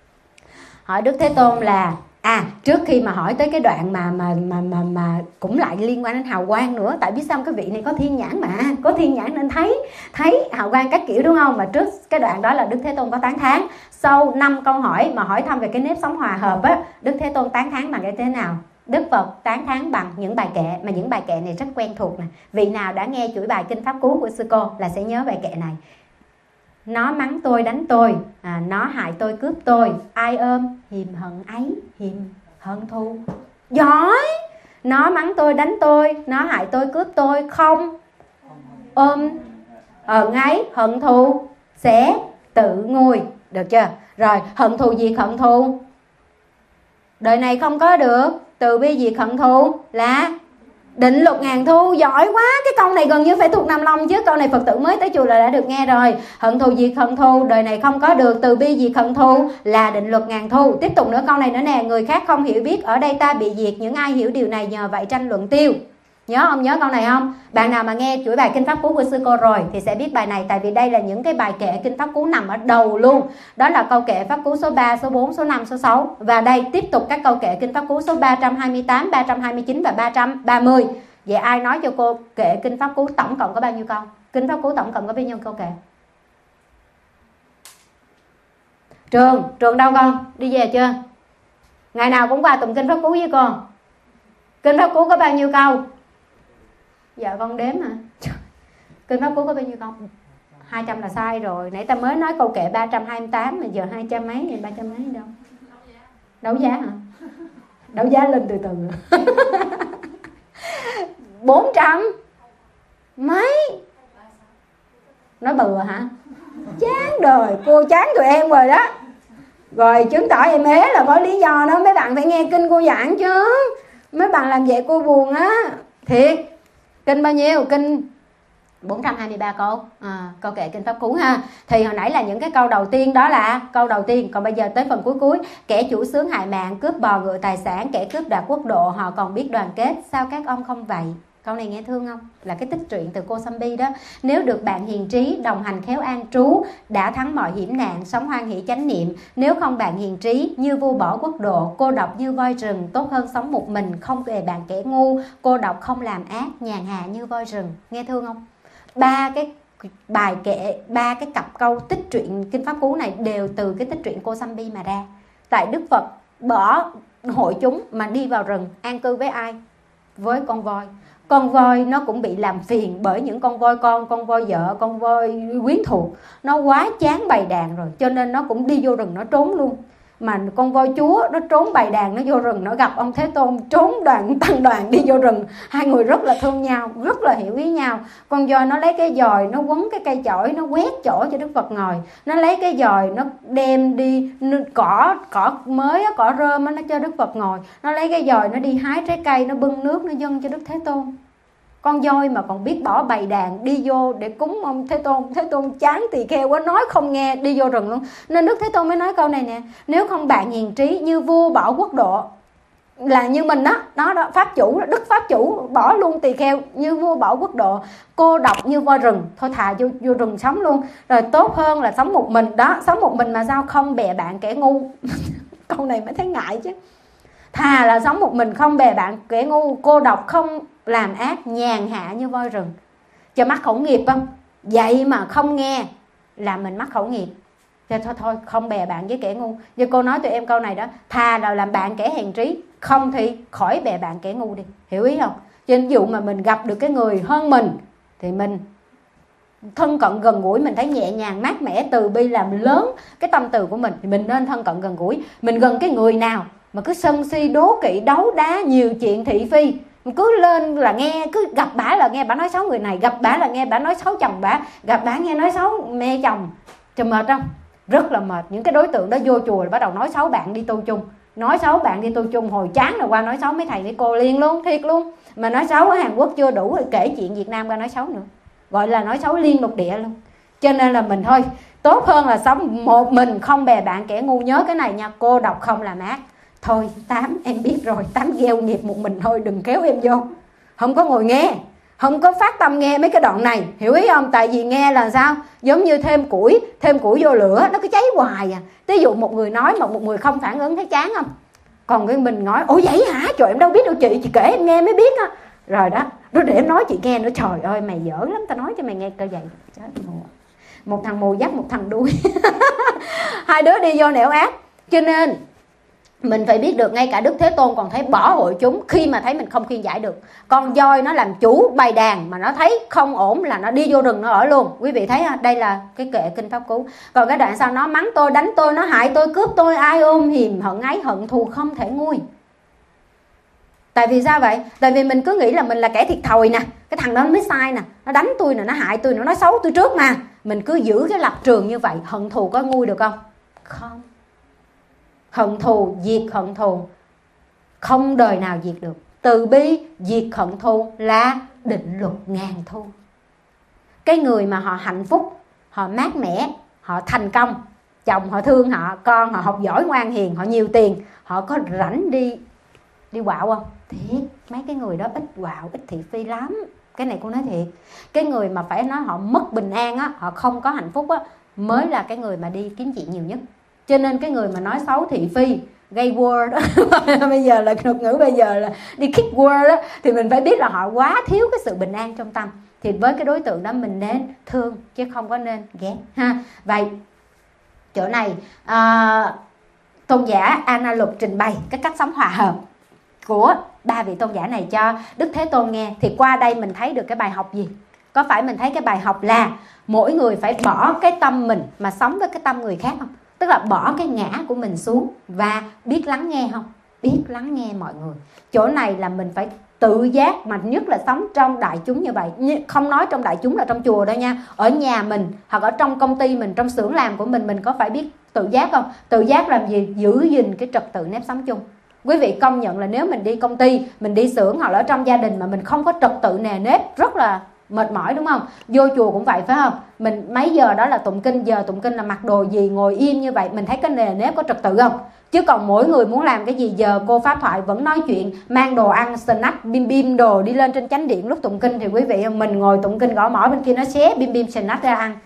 Hỏi Đức Thế Tôn là à, trước khi mà hỏi tới cái đoạn mà mà mà mà mà cũng lại liên quan đến hào quang nữa, tại biết sao cái vị này có thiên nhãn mà, có thiên nhãn nên thấy thấy hào quang các kiểu đúng không? Mà trước cái đoạn đó là Đức Thế Tôn có tán thán. Sau năm câu hỏi mà hỏi thăm về cái nếp sống hòa hợp á, Đức Thế Tôn tán thán bằng cái thế nào? Đức Phật tán thán bằng những bài kệ, mà những bài kệ này rất quen thuộc nè. Vị nào đã nghe chuỗi bài Kinh Pháp Cú của sư cô là sẽ nhớ bài kệ này. Nó mắng tôi đánh tôi, à, nó hại tôi cướp tôi, ai ôm hiềm hận ấy, hiềm hận thù. Giỏi. Nó mắng tôi đánh tôi, nó hại tôi cướp tôi, không ôm hận ấy, hận thù sẽ tự nguôi. Được chưa? Rồi hận thù gì hận thù? Đời này không có được. Từ bi gì hận thù là Định luật ngàn thu, giỏi quá. Cái câu này gần như phải thuộc nằm lòng chứ. Câu này Phật tử mới tới chùa là đã được nghe rồi. Hận thù diệt hận thù, đời này không có được. Từ bi diệt hận thù là định luật ngàn thu. Tiếp tục nữa câu này nữa nè. Người khác không hiểu biết, ở đây ta bị diệt. Những ai hiểu điều này nhờ vậy tranh luận tiêu. Nhớ không? Nhớ câu này không? Bạn nào mà nghe chuỗi bài Kinh Pháp Cú của sư cô rồi thì sẽ biết bài này. Tại vì đây là những cái bài kệ Kinh Pháp Cú nằm ở đầu luôn. Đó là câu kệ Pháp Cú số ba, số bốn, số năm, số sáu. Và đây tiếp tục các câu kệ Kinh Pháp Cú số ba trăm hai mươi tám, ba trăm hai mươi chín và ba trăm ba mươi. Vậy ai nói cho cô kệ Kinh Pháp Cú tổng cộng có bao nhiêu câu? Kinh Pháp Cú tổng cộng có bao nhiêu câu kệ? Trường, Trường đâu con? Đi về chưa? Ngày nào cũng qua tụng Kinh Pháp Cú với con. Kinh Pháp Cú có bao nhiêu câu? Dạ con đếm hả? Kinh Pháp Cú có bao nhiêu câu? hai trăm là sai rồi. Nãy ta mới nói câu kệ ba trăm hai mươi tám mà giờ hai trăm mấy, ba trăm mấy đâu? Đấu giá hả? Đấu giá lên từ từ. bốn trăm mấy. Nói bừa hả? Chán đời, cô chán tụi em rồi đó. Rồi chứng tỏ em ế là có lý do đó. Mấy bạn phải nghe kinh cô giảng chứ. Mấy bạn làm vậy cô buồn á. Thiệt. Kinh bao nhiêu? Kinh bốn trăm hai mươi ba câu à, câu kệ Kinh Pháp Cú ha. Thì hồi nãy là những cái câu đầu tiên, đó là câu đầu tiên. Còn bây giờ tới phần cuối cuối. Kẻ chủ xướng hại mạng, cướp bò ngựa tài sản, kẻ cướp đoạt quốc độ, họ còn biết đoàn kết, sao các ông không vậy? Câu này nghe thương không? Là cái tích truyện từ cô Sambi đó. Nếu được bạn hiền trí, đồng hành khéo an trú, đã thắng mọi hiểm nạn, sống hoan hỷ chánh niệm. Nếu không bạn hiền trí, như vua bỏ quốc độ, cô độc như voi rừng, tốt hơn sống một mình, không về bạn kẻ ngu, cô độc không làm ác, nhàn hạ như voi rừng. Nghe thương không? Ba cái bài kệ, ba cái cặp câu tích truyện Kinh Pháp Cú này đều từ cái tích truyện cô Sambi mà ra. Tại Đức Phật bỏ hội chúng mà đi vào rừng an cư với ai? Với con voi. Con voi nó cũng bị làm phiền bởi những con voi con, con voi vợ, con voi quyến thuộc. Nó quá chán bầy đàn rồi, cho nên nó cũng đi vô rừng nó trốn luôn. Mà con voi chúa nó trốn bầy đàn, nó vô rừng, nó gặp ông Thế Tôn, trốn đoàn tăng đoàn đi vô rừng. Hai người rất là thương nhau, rất là hiểu ý nhau. Con voi nó lấy cái dòi, nó quấn cái cây chổi, nó quét chỗ cho Đức Phật ngồi. Nó lấy cái dòi, nó đem đi cỏ cỏ mới, cỏ rơm nó cho Đức Phật ngồi. Nó lấy cái dòi, nó đi hái trái cây, nó bưng nước, nó dâng cho Đức Thế Tôn. Con voi mà còn biết bỏ bầy đàn đi vô để cúng ông Thế Tôn. Thế Tôn chán tỳ kheo quá, nói không nghe, đi vô rừng luôn. Nên Đức Thế Tôn mới nói câu này nè. Nếu không bạn hiền trí, như vua bỏ quốc độ, là như mình đó, đó, đó Pháp chủ, Đức Pháp chủ bỏ luôn tỳ kheo, như vua bỏ quốc độ, cô độc như voi rừng. Thôi thà vô, vô rừng sống luôn. Rồi tốt hơn là sống một mình. Đó, sống một mình mà sao không bè bạn kẻ ngu. Câu này mới thấy ngại chứ. Thà là sống một mình không bè bạn kẻ ngu, cô độc không làm ác, nhàn hạ như voi rừng. Cho mắc khẩu nghiệp không? Vậy mà không nghe là mình mắc khẩu nghiệp. Cho thôi thôi không bè bạn với kẻ ngu. Giờ cô nói tụi em câu này đó. Thà là làm bạn kẻ hèn trí, không thì khỏi bè bạn kẻ ngu đi. Hiểu ý không? Cho nên dụ mà mình gặp được cái người hơn mình thì mình thân cận gần gũi, mình thấy nhẹ nhàng mát mẻ từ bi làm lớn cái tâm từ của mình, thì mình nên thân cận gần gũi. Mình gần cái người nào mà cứ sân si đố kỵ đấu đá nhiều chuyện thị phi, cứ lên là nghe, cứ gặp bả là nghe bả nói xấu người này, gặp bả là nghe bả nói xấu chồng bả, gặp bả nghe nói xấu mẹ chồng, cho mệt không? Rất là mệt. Những cái đối tượng đó vô chùa là bắt đầu nói xấu bạn đi tu chung, nói xấu bạn đi tu chung, hồi chán là qua nói xấu mấy thầy mấy cô liền luôn, thiệt luôn. Mà nói xấu ở Hàn Quốc chưa đủ, rồi kể chuyện Việt Nam qua nói xấu nữa, gọi là nói xấu liên lục địa luôn. Cho nên là mình thôi, tốt hơn là sống một mình không bè bạn kẻ ngu. Nhớ cái này nha, cô độc không làm ác. Thôi Tám em biết rồi, Tám gieo nghiệp một mình thôi, đừng kéo em vô. Không có ngồi nghe, không có phát tâm nghe mấy cái đoạn này, hiểu ý không? Tại vì nghe là sao? Giống như thêm củi, thêm củi vô lửa, nó cứ cháy hoài à. Ví dụ một người nói mà một người không phản ứng, thấy chán không? Còn cái mình nói, ủa vậy hả? Trời em đâu biết đâu chị, chị kể em nghe mới biết á. Rồi đó, rồi để em nói chị nghe nữa. Trời ơi mày dở lắm, tao nói cho mày nghe cơ vậy. Một thằng mù dắt một thằng đuôi. Hai đứa đi vô nẻo ác. Cho nên mình phải biết được, ngay cả Đức Thế Tôn còn thấy bỏ hội chúng khi mà thấy mình không khuyên giải được. Con voi nó làm chủ bầy đàn mà nó thấy không ổn là nó đi vô rừng nó ở luôn. Quý vị thấy không? Đây là cái kệ Kinh Pháp Cú. Còn cái đoạn sau nó mắng tôi, đánh tôi, nó hại tôi, cướp tôi, ai ôm hiềm hận ấy, hận thù không thể nguôi. Tại vì sao vậy? Tại vì mình cứ nghĩ là mình là kẻ thiệt thòi nè, cái thằng đó nó mới sai nè, nó đánh tôi nè, nó hại tôi, nó nói xấu tôi trước mà. Mình cứ giữ cái lập trường như vậy, hận thù có nguôi được không? Không. Hận thù, diệt hận thù không đời nào diệt được. từ bi, diệt hận thù là định luật ngàn thu. Cái người mà họ hạnh phúc, họ mát mẻ, họ thành công, chồng họ thương họ, con họ học giỏi ngoan hiền, họ nhiều tiền, họ có rảnh đi đi quạo không? Thiệt, mấy cái người đó ít quạo, ít thị phi lắm. Cái này cô nói thiệt. Cái người mà phải nói họ mất bình an á, họ không có hạnh phúc á, mới là cái người mà đi kiếm chuyện nhiều nhất. Cho nên cái người mà nói xấu thị phi, gây war đó bây giờ là thuật ngữ bây giờ là đi kick war đó, thì mình phải biết là họ quá thiếu cái sự bình an trong tâm. Thì với cái đối tượng đó mình nên thương chứ không có nên ghét ha. Vậy chỗ này à, tôn giả A Na Luật trình bày cái cách sống hòa hợp của ba vị tôn giả này cho Đức Thế Tôn nghe. Thì qua đây mình thấy được cái bài học gì? Có phải mình thấy cái bài học là mỗi người phải bỏ cái tâm mình mà sống với cái tâm người khác không? Tức là bỏ cái ngã của mình xuống và biết lắng nghe không? Biết lắng nghe mọi người. Chỗ này là mình phải tự giác, mà nhất là sống trong đại chúng như vậy. Không nói trong đại chúng là trong chùa đâu nha. Ở nhà mình hoặc ở trong công ty mình, trong xưởng làm của mình, mình có phải biết tự giác không? Tự giác làm gì? Giữ gìn cái trật tự nếp sống chung. Quý vị công nhận là nếu mình đi công ty, mình đi xưởng hoặc là ở trong gia đình mà mình không có trật tự nề nếp, rất là mệt mỏi đúng không? Vô chùa cũng vậy phải không? Mình mấy giờ đó là tụng kinh, giờ tụng kinh là mặc đồ gì, ngồi im như vậy, mình thấy cái nề nếp có trật tự không? Chứ còn mỗi người muốn làm cái gì, giờ cô pháp thoại vẫn nói chuyện, mang đồ ăn, snack, bim bim đồ đi lên trên chánh điện lúc tụng kinh, thì quý vị mình ngồi tụng kinh gõ mỏi bên kia nó xé bim bim snack ra ăn,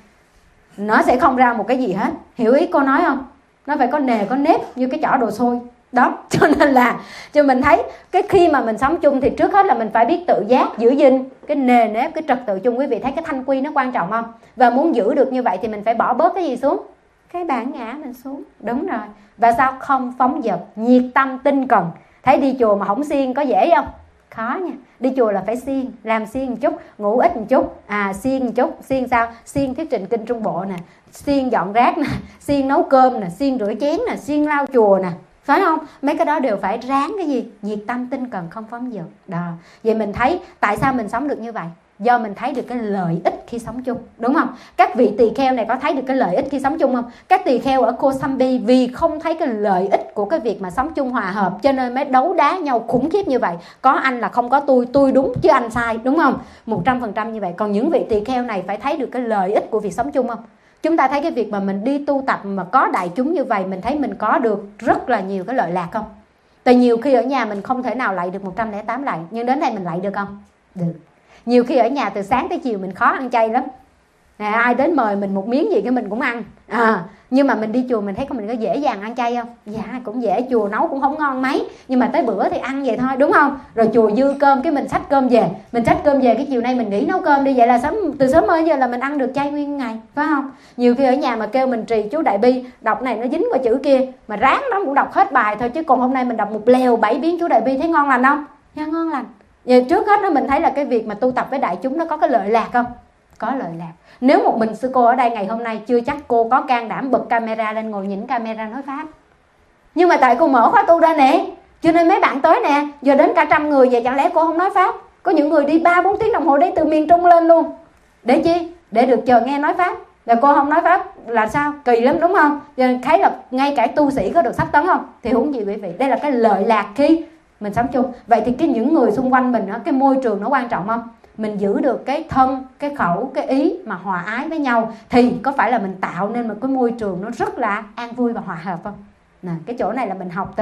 nó sẽ không ra một cái gì hết. Hiểu ý cô nói không? Nó phải có nề có nếp như cái chỏ đồ xôi đó. Cho nên là cho mình thấy cái khi mà mình sống chung thì trước hết là mình phải biết tự giác giữ gìn cái nề nếp, cái trật tự chung. Quý vị thấy cái thanh quy nó quan trọng không? Và muốn giữ được như vậy thì mình phải bỏ bớt cái gì xuống? Cái bản ngã mình xuống. Đúng rồi. Và sao? Không phóng dật, nhiệt tâm tinh cần. Thấy đi chùa mà không siêng có dễ không? Khó nha. Đi chùa là phải siêng, làm siêng một chút, ngủ ít một chút, à siêng một chút. Siêng sao? Siêng thuyết trình kinh Trung Bộ nè, siêng dọn rác nè, siêng nấu cơm nè, siêng rửa chén nè, siêng lau chùa nè, phải không? Mấy cái đó đều phải ráng cái gì? Nhiệt tâm tinh cần, không phóng dật. Đó. Vậy mình thấy tại sao mình sống được như vậy? Do mình thấy được cái lợi ích khi sống chung, đúng không? Các vị tỳ kheo này có thấy được cái lợi ích khi sống chung không? Các tỳ kheo ở Kosambi vì không thấy cái lợi ích của cái việc mà sống chung hòa hợp, cho nên mới đấu đá nhau khủng khiếp như vậy. Có anh là không có tôi, tôi đúng chứ anh sai, đúng không? một trăm phần trăm như vậy. Còn những vị tỳ kheo này phải thấy được cái lợi ích của việc sống chung không? Chúng ta thấy cái việc mà mình đi tu tập mà có đại chúng như vậy, mình thấy mình có được rất là nhiều cái lợi lạc không? Tại nhiều khi ở nhà mình không thể nào lạy được một trăm lẻ tám lạy, nhưng đến đây mình lạy được không? Được. Nhiều khi ở nhà từ sáng tới chiều mình khó ăn chay lắm. Nè, ai đến mời mình một miếng gì cái mình cũng ăn. À, nhưng mà mình đi chùa mình thấy mình có dễ dàng ăn chay không? Dạ cũng dễ, chùa nấu cũng không ngon mấy, nhưng mà tới bữa thì ăn vậy thôi, đúng không? Rồi chùa dư cơm cái mình xách cơm về, mình xách cơm về cái chiều nay mình nghỉ nấu cơm đi, vậy là sớm từ sớm mới giờ là mình ăn được chay nguyên ngày, phải không? Nhiều khi ở nhà mà kêu mình trì chú Đại Bi đọc này nó dính qua chữ kia, mà ráng lắm cũng đọc hết bài thôi, chứ còn hôm nay mình đọc một lèo bảy biến chú Đại Bi thấy ngon lành không? Dạ ngon lành. Vậy trước hết đó mình thấy là cái việc mà tu tập với đại chúng nó có cái lợi lạc không? Có lợi lạc. Nếu một mình sư cô ở đây ngày hôm nay chưa chắc cô có can đảm bật camera lên ngồi nhìn camera nói pháp. Nhưng mà tại cô mở khóa tu ra nè, cho nên mấy bạn tới nè, giờ đến cả trăm người, vậy chẳng lẽ cô không nói pháp? Có những người đi ba bốn tiếng đồng hồ đi từ miền Trung lên luôn. Để chi? Để được chờ nghe nói pháp. Là cô không nói pháp là sao? Kỳ lắm đúng không? Cho nên thấy là ngay cả tu sĩ có được sách tấn không? Thì huống gì quý vị. Đây là cái lợi lạc khi mình sống chung. Vậy thì cái những người xung quanh mình đó, cái môi trường nó quan trọng không? Mình giữ được cái thân, cái khẩu, cái ý mà hòa ái với nhau, thì có phải là mình tạo nên một cái môi trường nó rất là an vui và hòa hợp không? Nè, cái chỗ này là mình học từ.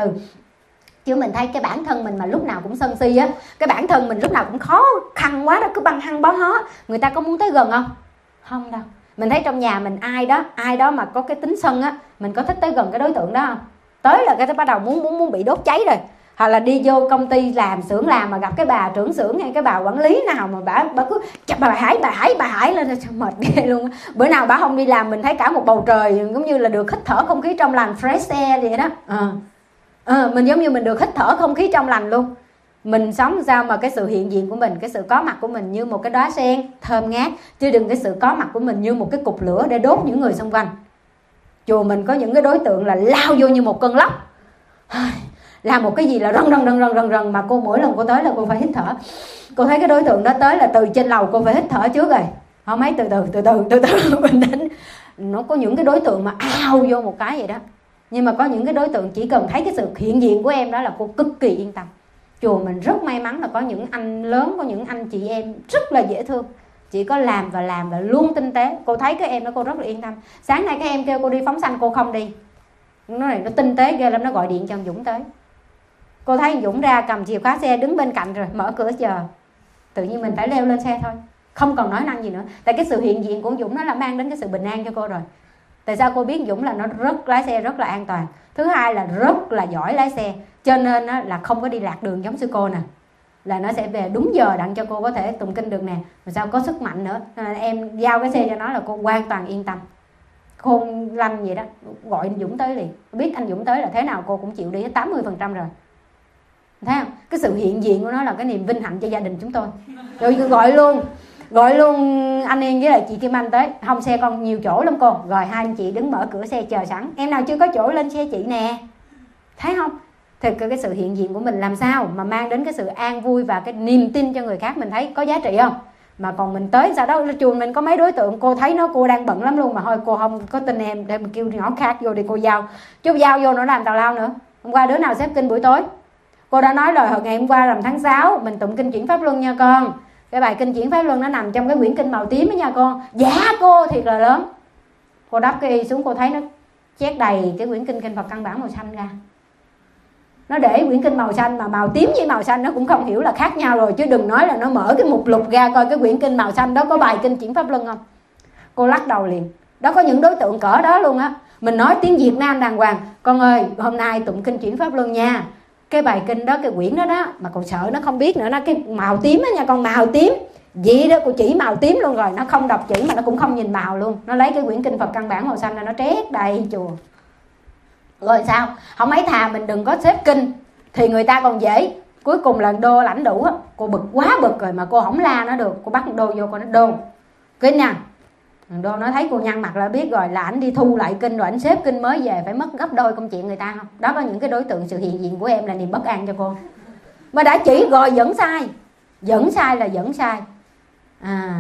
Chứ mình thấy cái bản thân mình mà lúc nào cũng sân si á, cái bản thân mình lúc nào cũng khó khăn quá đó, cứ băng hăng bó hó, người ta có muốn tới gần không? Không đâu. Mình thấy trong nhà mình ai đó, ai đó mà có cái tính sân á, mình có thích tới gần cái đối tượng đó không? Tới là cái bắt đầu muốn muốn muốn bị đốt cháy rồi. Hoặc là đi vô công ty làm, xưởng làm mà gặp cái bà trưởng xưởng hay cái bà quản lý nào mà bà bà cứ chặt bà Hải, bà Hải, bà Hải lên, mệt ghê luôn. Bữa nào bà không đi làm mình thấy cả một bầu trời giống như là được hít thở không khí trong lành, fresh air vậy đó. Ờ. À, mình giống như mình được hít thở không khí trong lành luôn. Mình sống sao mà cái sự hiện diện của mình, cái sự có mặt của mình như một cái đóa sen thơm ngát, chứ đừng cái sự có mặt của mình như một cái cục lửa để đốt những người xung quanh. Chùa mình có những cái đối tượng là lao vô như một cơn lốc, làm một cái gì là rần rần rần rần rần rần, mà cô mỗi lần cô tới là cô phải hít thở. Cô thấy cái đối tượng đó tới là từ trên lầu cô phải hít thở trước rồi, không mấy từ từ từ từ từ từ bình tĩnh. Nó có những cái đối tượng mà ao vô một cái vậy đó, nhưng mà có những cái đối tượng chỉ cần thấy cái sự hiện diện của em đó là cô cực kỳ yên tâm. Chùa mình rất may mắn là có những anh lớn, có những anh chị em rất là dễ thương. Chỉ có làm và làm và luôn tinh tế. Cô thấy các em đó cô rất là yên tâm. Sáng nay các em kêu cô đi phóng sanh cô không đi. Nó này nó tinh tế ghê lắm, nó gọi điện cho ông Dũng tới. Cô thấy ông Dũng ra cầm chìa khóa xe đứng bên cạnh rồi, mở cửa chờ. Tự nhiên mình phải leo lên xe thôi, không còn nói năng gì nữa. Tại cái sự hiện diện của ông Dũng nó là mang đến cái sự bình an cho cô rồi. Tại sao cô biết Dũng là nó rất lái xe rất là an toàn. Thứ hai là rất là giỏi lái xe. Cho nên là không có đi lạc đường giống sư cô nè. Là nó sẽ về đúng giờ đặng cho cô có thể tụng kinh được nè. Mà sao có sức mạnh nữa. Nên em giao cái xe cho nó là cô hoàn toàn yên tâm. Khôn lanh vậy đó. Gọi anh Dũng tới liền. Biết anh Dũng tới là thế nào cô cũng chịu đi hết tám mươi phần trăm rồi. Thấy không? Cái sự hiện diện của nó là cái niềm vinh hạnh cho gia đình chúng tôi. Rồi gọi luôn Gọi luôn anh Yên với lại chị Kim Anh tới. Không, xe con nhiều chỗ lắm cô. Rồi hai anh chị đứng mở cửa xe chờ sẵn. Em nào chưa có chỗ lên xe chị nè. Thấy không? Thì cái sự hiện diện của mình làm sao mà mang đến cái sự an vui và cái niềm tin cho người khác, mình thấy có giá trị không? Mà còn mình tới sau đó chùa mình có mấy đối tượng cô thấy nó cô đang bận lắm luôn, mà thôi cô không có tin em để mình kêu nhỏ khác vô đi cô giao. Chứ giao vô nó làm tào lao nữa. Hôm qua đứa nào xếp kinh buổi tối? Cô đã nói rồi, hồi ngày hôm qua rằm tháng sáu mình tụng kinh chuyển pháp luân nha con. Cái bài kinh chuyển pháp luân nó nằm trong cái quyển kinh màu tím đó nha con. Dạ cô thiệt là lớn. Cô đắp cái y xuống cô thấy nó chét đầy cái quyển kinh kinh Phật căn bản màu xanh ra. Nó để quyển kinh màu xanh mà màu tím với màu xanh nó cũng không hiểu là khác nhau rồi, chứ đừng nói là nó mở cái mục lục ra coi cái quyển kinh màu xanh đó có bài kinh chuyển pháp luân không. Cô lắc đầu liền. Đó có những đối tượng cỡ đó luôn á. Mình nói tiếng Việt Nam đàng hoàng, con ơi hôm nay tụng kinh chuyển pháp luân nha. Cái bài kinh đó, cái quyển đó đó mà còn sợ nó không biết nữa, nó cái màu tím đó nha con, màu tím vậy đó, cô chỉ màu tím luôn rồi, nó không đọc chữ mà nó cũng không nhìn màu luôn. Nó lấy cái quyển kinh Phật căn bản màu xanh là nó trét đầy chùa. Rồi sao? Không mấy thà mình đừng có xếp kinh thì người ta còn dễ. Cuối cùng là đô lãnh đủ á. Cô bực quá bực rồi mà cô không la nó được. Cô bắt đô vô cô nói đô kinh nha. Đô nó thấy cô nhăn mặt là biết rồi, là ảnh đi thu lại kinh rồi ảnh xếp kinh mới về phải mất gấp đôi công chuyện người ta không. Đó có những cái đối tượng sự hiện diện của em là niềm bất an cho cô. Mà đã chỉ rồi vẫn sai. Vẫn sai là vẫn sai. À,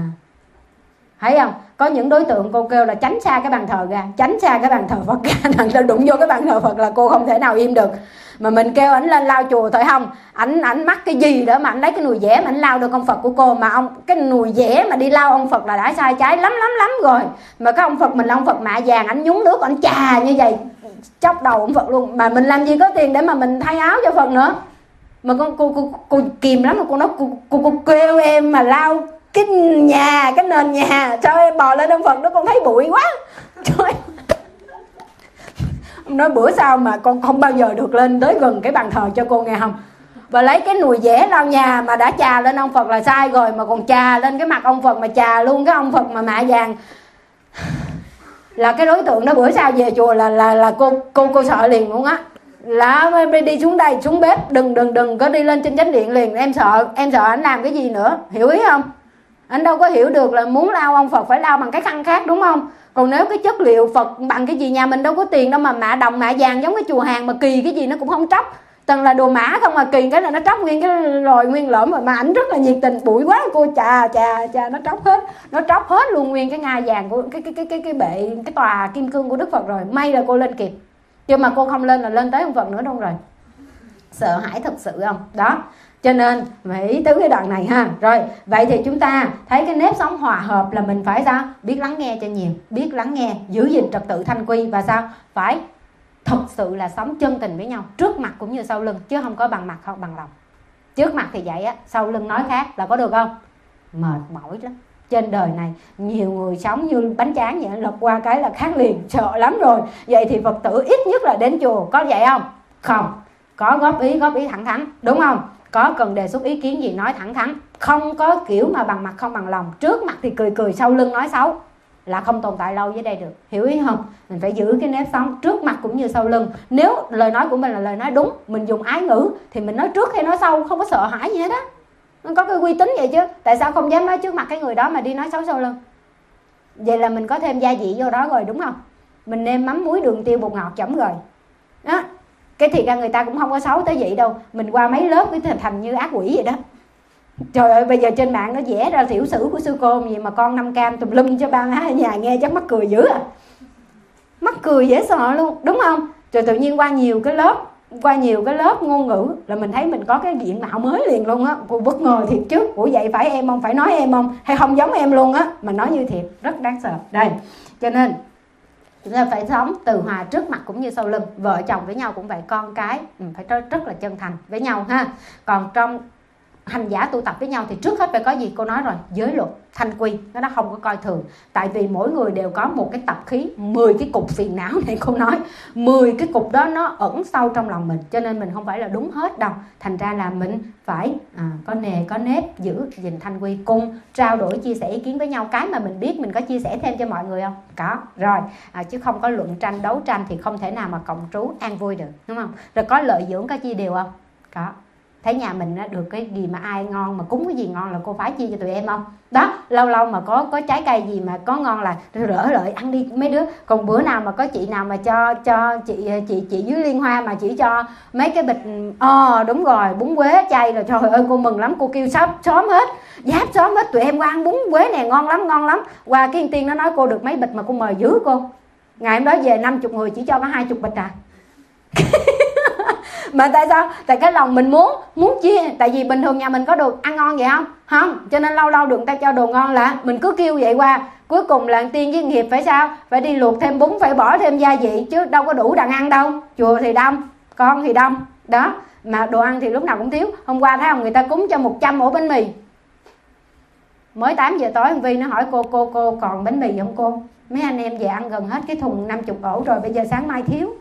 thấy không? Có những đối tượng cô kêu là tránh xa cái bàn thờ ra, tránh xa cái bàn thờ Phật ra, thằng đụng vô cái bàn thờ Phật là cô không thể nào im được. Mà mình kêu ảnh lên lau chùa thôi không, ảnh ảnh mắc cái gì đó mà ảnh lấy cái nùi dẻ mà ảnh lau được ông Phật của cô. Mà ông cái nùi dẻ mà đi lau ông Phật là đã sai trái lắm lắm lắm rồi. Mà cái ông Phật mình là ông Phật mạ vàng, ảnh nhúng nước ảnh chà như vậy chóc đầu ông Phật luôn. Mà mình làm gì có tiền để mà mình thay áo cho Phật nữa. Mà con cô cô cô kìm lắm mà cô nói cô cô, cô kêu em mà lau cái nhà, cái nền nhà, sao em bò lên ông Phật đó con thấy bụi quá. Trời. Ông nói bữa sau mà con không bao giờ được lên tới gần cái bàn thờ cho cô nghe không. Và lấy cái nùi dẻ lau nhà mà đã chà lên ông Phật là sai rồi, mà còn chà lên cái mặt ông Phật mà chà luôn cái ông Phật mà mạ vàng. Là cái đối tượng đó bữa sau về chùa là là là cô cô cô sợ liền luôn á. Là đi xuống đây xuống bếp đừng đừng đừng có đi lên trên chánh điện liền, em sợ em sợ anh làm cái gì nữa, hiểu ý không? Anh đâu có hiểu được là muốn lau ông Phật phải lau bằng cái khăn khác đúng không? Còn nếu cái chất liệu Phật bằng cái gì, nhà mình đâu có tiền đâu mà mạ đồng mạ vàng giống cái chùa hàng mà kỳ cái gì nó cũng không tróc. Toàn là đồ mã không mà kỳ cái là nó tróc nguyên cái rồi nguyên lõm rồi. Mà ảnh rất là nhiệt tình, bụi quá cô chà chà chà nó tróc hết. Nó tróc hết luôn nguyên cái ngai vàng của cái cái cái cái cái bệ cái tòa kim cương của Đức Phật rồi. May là cô lên kịp. Chứ mà cô không lên là lên tới ông Phật nữa đâu rồi. Sợ hãi thật sự không? Đó. Cho nên phải ý tứ cái đoạn này ha. Rồi, vậy thì chúng ta thấy cái nếp sống hòa hợp là mình phải sao? Biết lắng nghe cho nhiều, biết lắng nghe, giữ gìn trật tự thanh quy và sao? Phải thật sự là sống chân tình với nhau, trước mặt cũng như sau lưng, chứ không có bằng mặt không bằng lòng. Trước mặt thì vậy á, sau lưng nói khác là có được không? Mệt mỏi lắm. Trên đời này nhiều người sống như bánh tráng vậy, lật qua cái là khác liền, sợ lắm rồi. Vậy thì Phật tử ít nhất là đến chùa, có vậy không? Không. Có góp ý, góp ý thẳng thắn, đúng không? Có cần đề xuất ý kiến gì nói thẳng thắn. Không có kiểu mà bằng mặt không bằng lòng. Trước mặt thì cười cười, sau lưng nói xấu là không tồn tại lâu dưới đây được. Hiểu ý không? Mình phải giữ cái nếp sống trước mặt cũng như sau lưng. Nếu lời nói của mình là lời nói đúng, mình dùng ái ngữ thì mình nói trước hay nói sau, không có sợ hãi gì hết á. Nó có cái uy tín vậy chứ. Tại sao không dám nói trước mặt cái người đó mà đi nói xấu sau lưng? Vậy là mình có thêm gia vị vô đó rồi đúng không? Mình nêm mắm muối đường tiêu bột ngọt chấm rồi đó. Cái thì ra người ta cũng không có xấu tới vậy đâu. Mình qua mấy lớp cái thành, thành như ác quỷ vậy đó. Trời ơi bây giờ trên mạng nó vẽ ra tiểu sử của sư cô gì mà con năm cam tùm lum cho ba má ở nhà nghe chắc mắc cười dữ à. Mắc cười dễ sợ luôn đúng không? Rồi tự nhiên qua nhiều cái lớp qua nhiều cái lớp ngôn ngữ là mình thấy mình có cái diện mạo mới liền luôn á. Cô bất ngờ thiệt chứ. Ủa vậy phải em không? Phải nói em không? Hay không giống em luôn á? Mà nói như thiệt, rất đáng sợ. Đây, cho nên chúng ta phải sống từ hòa trước mặt cũng như sau lưng. Vợ chồng với nhau cũng vậy, con cái phải rất, rất là chân thành với nhau ha. Còn trong hành giả tu tập với nhau thì trước hết phải có gì? Cô nói rồi, giới luật, thanh quy, nó nó không có coi thường. Tại vì mỗi người đều có một cái tập khí, mười cái cục phiền não này cô nói, mười cái cục đó nó ẩn sâu trong lòng mình, cho nên mình không phải là đúng hết đâu. Thành ra là mình phải à, có nề có nếp, giữ gìn thanh quy, cùng trao đổi chia sẻ ý kiến với nhau. Cái mà mình biết mình có chia sẻ thêm cho mọi người không? Có rồi, à, chứ không có luận tranh đấu tranh thì không thể nào mà cộng trú an vui được, đúng không? Rồi có lợi dưỡng, có chia đều không? Có. Thấy nhà mình được cái gì mà ai ngon mà cúng cái gì ngon là cô phải chia cho tụi em không? Đó, lâu lâu mà có có trái cây gì mà có ngon là rỡ lợi ăn đi mấy đứa. Còn bữa nào mà có chị nào mà cho cho chị chị chị dưới Liên Hoa mà chỉ cho mấy cái bịch ờ à, đúng rồi, bún quế chay là trời ơi cô mừng lắm, cô kêu sắp xóm hết, giáp xóm hết tụi em qua ăn bún quế này ngon lắm ngon lắm. Qua cái tiên nó nói cô được mấy bịch mà cô mời dữ cô. Ngày hôm đó về năm mươi người chỉ cho có hai mươi bịch à. Mà tại sao? Tại cái lòng mình muốn muốn chia. Tại vì bình thường nhà mình có đồ ăn ngon vậy không? Không. Cho nên lâu lâu được người ta cho đồ ngon là mình cứ kêu vậy qua. Cuối cùng là tiên với nghiệp phải sao? Phải đi luộc thêm bún, phải bỏ thêm gia vị, chứ đâu có đủ đàn ăn đâu. Chùa thì đông, con thì đông. Đó. Mà đồ ăn thì lúc nào cũng thiếu. Hôm qua thấy không, người ta cúng cho một trăm ổ bánh mì. Mới tám giờ tối Vi nó hỏi cô, cô, cô còn bánh mì không cô? Mấy anh em về ăn gần hết cái thùng năm mươi ổ rồi, bây giờ sáng mai thiếu.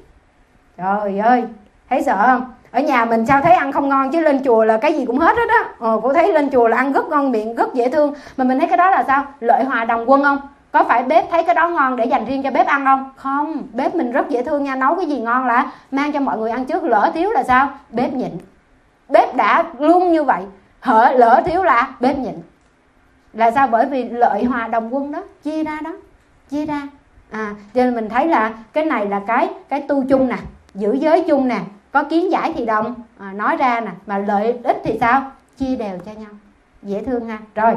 Trời ơi, thấy sợ không? Ở nhà mình sao thấy ăn không ngon, chứ lên chùa là cái gì cũng hết hết á. Ờ, cô thấy lên chùa là ăn rất ngon miệng, rất dễ thương. Mà mình thấy cái đó là sao? Lợi hòa đồng quân không? Có phải bếp thấy cái đó ngon để dành riêng cho bếp ăn không? Không, bếp mình rất dễ thương nha. Nấu cái gì ngon là mang cho mọi người ăn trước. Lỡ thiếu là sao? Bếp nhịn. Bếp đã luôn như vậy, hở lỡ thiếu là bếp nhịn. Là sao? Bởi vì lợi hòa đồng quân đó, chia ra đó, chia ra. À, cho nên mình thấy là cái này là cái cái tu chung nè, giữ giới chung nè, có kiến giải thì đồng à, nói ra nè, mà lợi ích thì sao? Chia đều cho nhau, dễ thương ha. Rồi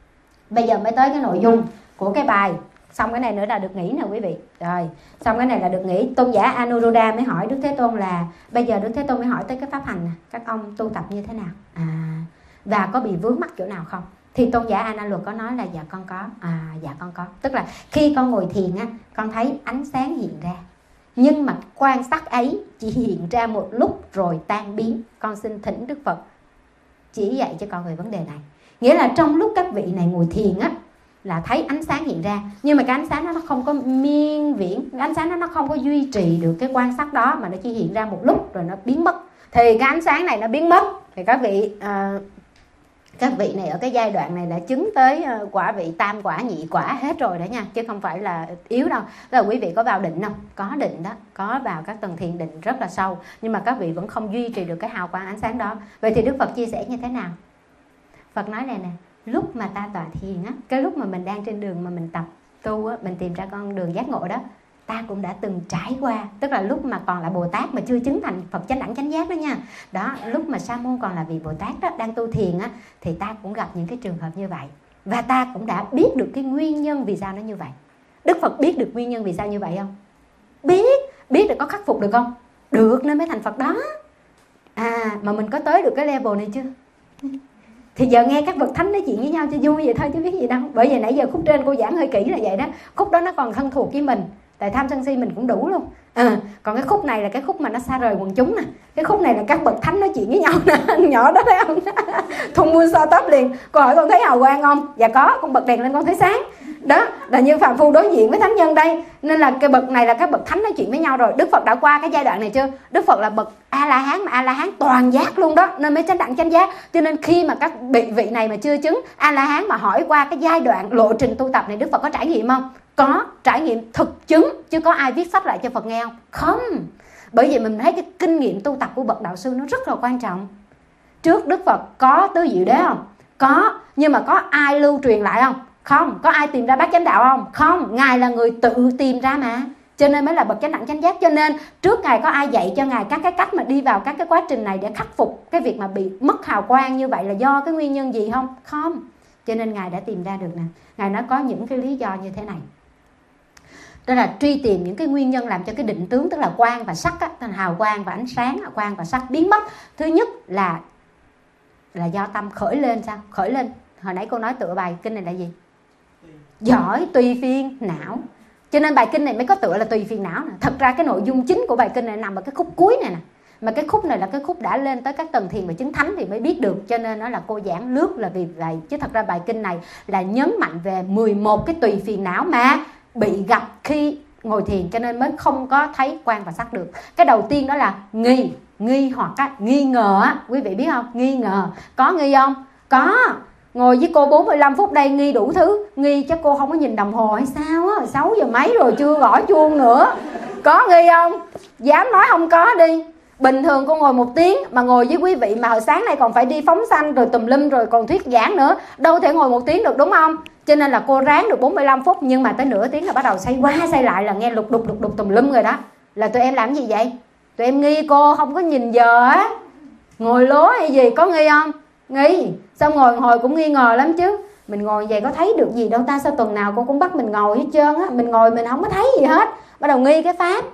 bây giờ mới tới cái nội dung của cái bài. Xong cái này nữa là được nghỉ nè quý vị. Rồi xong cái này là được nghỉ. Tôn giả Anuruddha mới hỏi Đức Thế Tôn là bây giờ Đức Thế Tôn mới hỏi tới cái pháp hành nè, các ông tu tập như thế nào à, và có bị vướng mắc chỗ nào không? Thì Tôn giả A Nan Luật có nói là dạ con có. À dạ con có. Tức là khi con ngồi thiền á, con thấy ánh sáng hiện ra, nhưng mà quan sát ấy chỉ hiện ra một lúc rồi tan biến. Con xin thỉnh Đức Phật chỉ dạy cho con về vấn đề này. Nghĩa là trong lúc các vị này ngồi thiền á, là thấy ánh sáng hiện ra, nhưng mà cái ánh sáng đó nó không có miên viễn, cái ánh sáng đó nó không có duy trì được cái quan sát đó, mà nó chỉ hiện ra một lúc rồi nó biến mất. Thì cái ánh sáng này nó biến mất thì các vị à, các vị này ở cái giai đoạn này đã chứng tới quả vị tam quả nhị quả hết rồi đó nha, chứ không phải là yếu đâu. Tức là quý vị có vào định không? Có định đó, có vào các tầng thiền định rất là sâu, nhưng mà các vị vẫn không duy trì được cái hào quang ánh sáng đó. Vậy thì Đức Phật chia sẻ như thế nào? Phật nói này nè, lúc mà ta tọa thiền á, cái lúc mà mình đang trên đường mà mình tập tu á, mình tìm ra con đường giác ngộ đó, ta cũng đã từng trải qua. Tức là lúc mà còn là Bồ Tát mà chưa chứng thành Phật chánh đẳng chánh giác đó nha. Đó, lúc mà Sa môn còn là vị Bồ Tát đó, đang tu thiền á, thì ta cũng gặp những cái trường hợp như vậy. Và ta cũng đã biết được cái nguyên nhân vì sao nó như vậy. Đức Phật biết được nguyên nhân vì sao như vậy không? Biết. Biết được có khắc phục được không? Được, nên mới thành Phật đó. À, mà mình có tới được cái level này chưa? Thì giờ nghe các bậc thánh nói chuyện với nhau cho vui vậy thôi chứ biết gì đâu. Bởi vì nãy giờ khúc trên cô giảng hơi kỹ là vậy đó. Khúc đó nó còn thân thuộc với mình, tại tham sân si mình cũng đủ luôn à, còn cái khúc này là cái khúc mà nó xa rời quần chúng nè. Cái khúc này là các bậc thánh nói chuyện với nhau nè. Nhỏ đó thấy không? Thùng muôn so tấp liền. Cô hỏi con thấy hào quang không? Dạ có, con bật đèn lên con thấy sáng. Đó là như phàm phu đối diện với thánh nhân đây. Nên là cái bậc này là các bậc thánh nói chuyện với nhau rồi. Đức Phật đã qua cái giai đoạn này chưa? Đức Phật là bậc A La Hán, mà A La Hán toàn giác luôn đó, nên mới chánh đẳng chánh giác. Cho nên khi mà các vị vị này mà chưa chứng A La Hán mà hỏi qua cái giai đoạn lộ trình tu tập này, Đức Phật có trải nghiệm không? Có, trải nghiệm thực chứng. Chứ có ai viết sách lại cho Phật nghe không? Không. Bởi vì mình thấy cái kinh nghiệm tu tập của bậc đạo sư nó rất là quan trọng. Trước Đức Phật có tứ diệu đế không? Có. Nhưng mà có ai lưu truyền lại không? Không. Có ai tìm ra bát chánh đạo không? Không. Ngài là người tự tìm ra mà, cho nên mới là bậc chánh đẳng chánh giác. Cho nên trước Ngài có ai dạy cho Ngài các cái cách mà đi vào các cái quá trình này để khắc phục cái việc mà bị mất hào quang như vậy là do cái nguyên nhân gì không? Không. Cho nên Ngài đã tìm ra được nè. Ngài nói có những cái lý do như thế này. Đó là truy tìm những cái nguyên nhân làm cho cái định tướng, tức là quang và sắc á, tức là hào quang và ánh sáng, quang và sắc biến mất. Thứ nhất là là do tâm khởi lên. Sao? Khởi lên. Hồi nãy cô nói tựa bài kinh này là gì? Giỏi tùy phiền não. Cho nên bài kinh này mới có tựa là tùy phiền não nè. Thật ra cái nội dung chính của bài kinh này nằm ở cái khúc cuối này nè. Mà cái khúc này là cái khúc đã lên tới các tầng thiền và chứng thánh thì mới biết được. Cho nên nó là cô giảng lướt là vì vậy. Chứ thật ra bài kinh này là nhấn mạnh về mười một cái tùy phiền não mà bị gặp khi ngồi thiền, cho nên mới không có thấy quang và sắc được. Cái đầu tiên đó là nghi. Nghi hoặc á, nghi ngờ á. Quý vị biết không? Nghi ngờ. Có nghi không? Có. Ngồi với cô bốn mươi lăm phút đây nghi đủ thứ. Nghi chắc cô không có nhìn đồng hồ hay sao á, sáu giờ mấy rồi chưa gõ chuông nữa. Có nghi không? Dám nói không có đi. Bình thường cô ngồi một tiếng mà ngồi với quý vị mà hồi sáng nay còn phải đi phóng sanh rồi tùm lum rồi còn thuyết giảng nữa, đâu thể ngồi một tiếng được, đúng không? Cho nên là cô ráng được bốn mươi lăm phút, nhưng mà tới nửa tiếng là bắt đầu xoay qua xoay lại là nghe lục đục lục đục tùm lum rồi đó. Là tụi em làm gì vậy? Tụi em nghi cô không có nhìn giờ á, ngồi lố hay gì, có nghi không? Nghi. Xong ngồi hồi cũng nghi ngờ lắm chứ. Mình ngồi vậy có thấy được gì đâu ta, sao tuần nào cô cũng bắt mình ngồi hết trơn á. Mình ngồi mình không có thấy gì hết. Bắt đầu nghi cái pháp.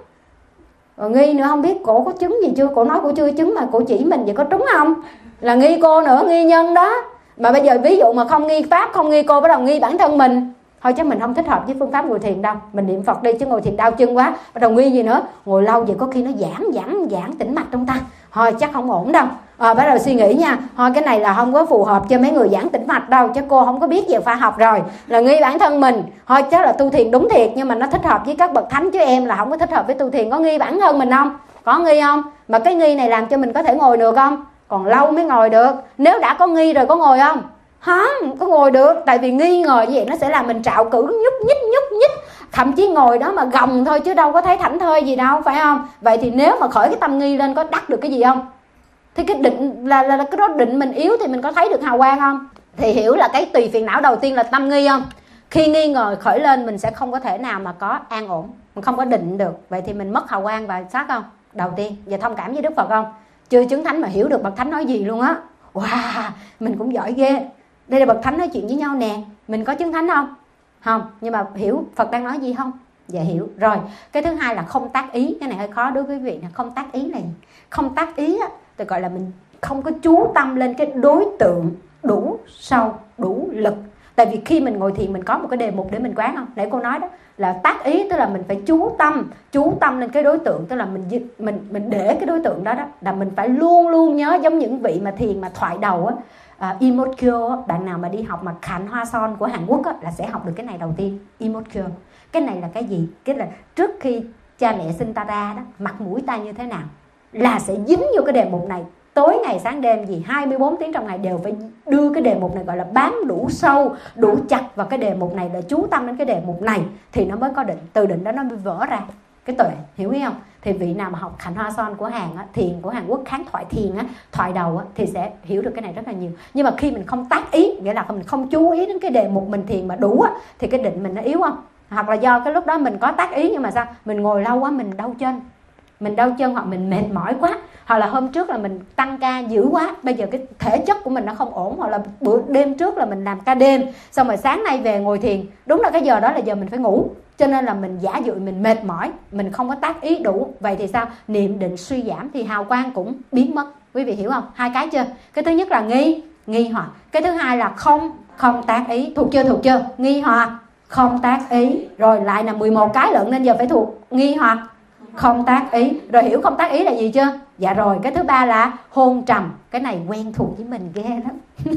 Rồi nghi nữa không biết cổ có chứng gì chưa. Cổ nói cổ chưa chứng mà cổ chỉ mình vậy có trúng không? Là nghi cô nữa, nghi nhân đó. Mà bây giờ ví dụ mà không nghi pháp, không nghi cô, bắt đầu nghi bản thân mình. Thôi chắc mình không thích hợp với phương pháp ngồi thiền đâu. Mình niệm Phật đi chứ ngồi thiền đau chân quá. Bắt đầu nghi gì nữa. Ngồi lâu vậy có khi nó giãn giãn giãn tĩnh mạch trong ta. Thôi chắc không ổn đâu. À, bắt đầu suy nghĩ nha. Thôi cái này là không có phù hợp cho mấy người giãn tĩnh mạch đâu. Chứ cô không có biết về khoa học rồi. Là nghi bản thân mình. Thôi chắc là tu thiền đúng thiệt, nhưng mà nó thích hợp với các bậc thánh, chứ em là không có thích hợp với tu thiền. Có nghi bản thân mình không? Có nghi không? Mà cái nghi này làm cho mình có thể ngồi được không? Còn lâu mới ngồi được. Nếu đã có nghi rồi có ngồi không? Không, có ngồi được. Tại vì nghi ngờ như vậy nó sẽ làm mình trạo cử, nhúc nhích nhúc nhích. Thậm chí ngồi đó mà gồng thôi chứ đâu có thấy thảnh thơi gì đâu, phải không? Vậy thì nếu mà khởi cái tâm nghi lên có đắc được cái gì không? Thì cái định là, là, là cái đó định mình yếu thì mình có thấy được hào quang không? Thì hiểu là cái tùy phiền não đầu tiên là tâm nghi không? Khi nghi ngờ khởi lên mình sẽ không có thể nào mà có an ổn, mình không có định được. Vậy thì mình mất hào quang và sắc không? Đầu tiên, giờ thông cảm với Đức Phật không? Chưa chứng thánh mà hiểu được bậc thánh nói gì luôn á. Wow, mình cũng giỏi ghê. Đây là bậc thánh nói chuyện với nhau nè. Mình có chứng thánh không? Không, nhưng mà hiểu Phật đang nói gì không? Dạ hiểu. Rồi, cái thứ hai là không tác ý. Cái này hơi khó đối với quý vị. Không tác ý là gì? Không tác ý á, thì gọi là mình không có chú tâm lên cái đối tượng đủ sâu, đủ lực. Tại vì khi mình ngồi thiền mình có một cái đề mục để mình quán không? Để cô nói đó là tác ý, tức là mình phải chú tâm, chú tâm lên cái đối tượng, tức là mình mình mình để cái đối tượng đó đó là mình phải luôn luôn nhớ, giống những vị mà thiền mà thoại đầu á. Uh, Imokyo, bạn nào mà đi học mà Khánh Hoa Son của Hàn Quốc á, là sẽ học được cái này đầu tiên. Imokyo, cái này là cái gì? Cái là trước khi cha mẹ sinh ta ra đó, mặt mũi ta như thế nào là sẽ dính vô cái đề mục này. Tối ngày sáng đêm gì hai mươi bốn tiếng trong ngày đều phải đưa cái đề mục này, gọi là bám đủ sâu, đủ chặt vào cái đề mục này, để chú tâm đến cái đề mục này thì nó mới có định. Từ định đó nó mới vỡ ra cái tuệ, hiểu không? Thì vị nào mà học Khánh Hoa Son của Hàn á, thiền của Hàn Quốc, kháng thoại thiền á, thoại đầu á, thì sẽ hiểu được cái này rất là nhiều. Nhưng mà khi mình không tác ý, nghĩa là mình không chú ý đến cái đề mục mình thiền mà đủ á, thì cái định mình nó yếu không? Hoặc là do cái lúc đó mình có tác ý nhưng mà sao? Mình ngồi lâu quá mình đau chân. Mình đau chân hoặc mình mệt mỏi quá, hoặc là hôm trước là mình tăng ca dữ quá, bây giờ cái thể chất của mình nó không ổn, hoặc là bữa đêm trước là mình làm ca đêm, xong rồi sáng nay về ngồi thiền, đúng là cái giờ đó là giờ mình phải ngủ, cho nên là mình giả dụ mình mệt mỏi, mình không có tác ý đủ. Vậy thì sao? Niệm định suy giảm thì hào quang cũng biến mất. Quý vị hiểu không? Hai cái chưa? Cái thứ nhất là nghi, nghi hoặc. Cái thứ hai là không, không tác ý. Thuộc chưa? Thuộc chưa? Nghi hoặc, không tác ý. Rồi lại là mười một cái lận nên giờ phải thuộc nghi hoặc, không tác ý. Rồi hiểu không tác ý là gì chưa? Dạ rồi. Cái thứ ba là hôn trầm. Cái này quen thuộc với mình ghê lắm.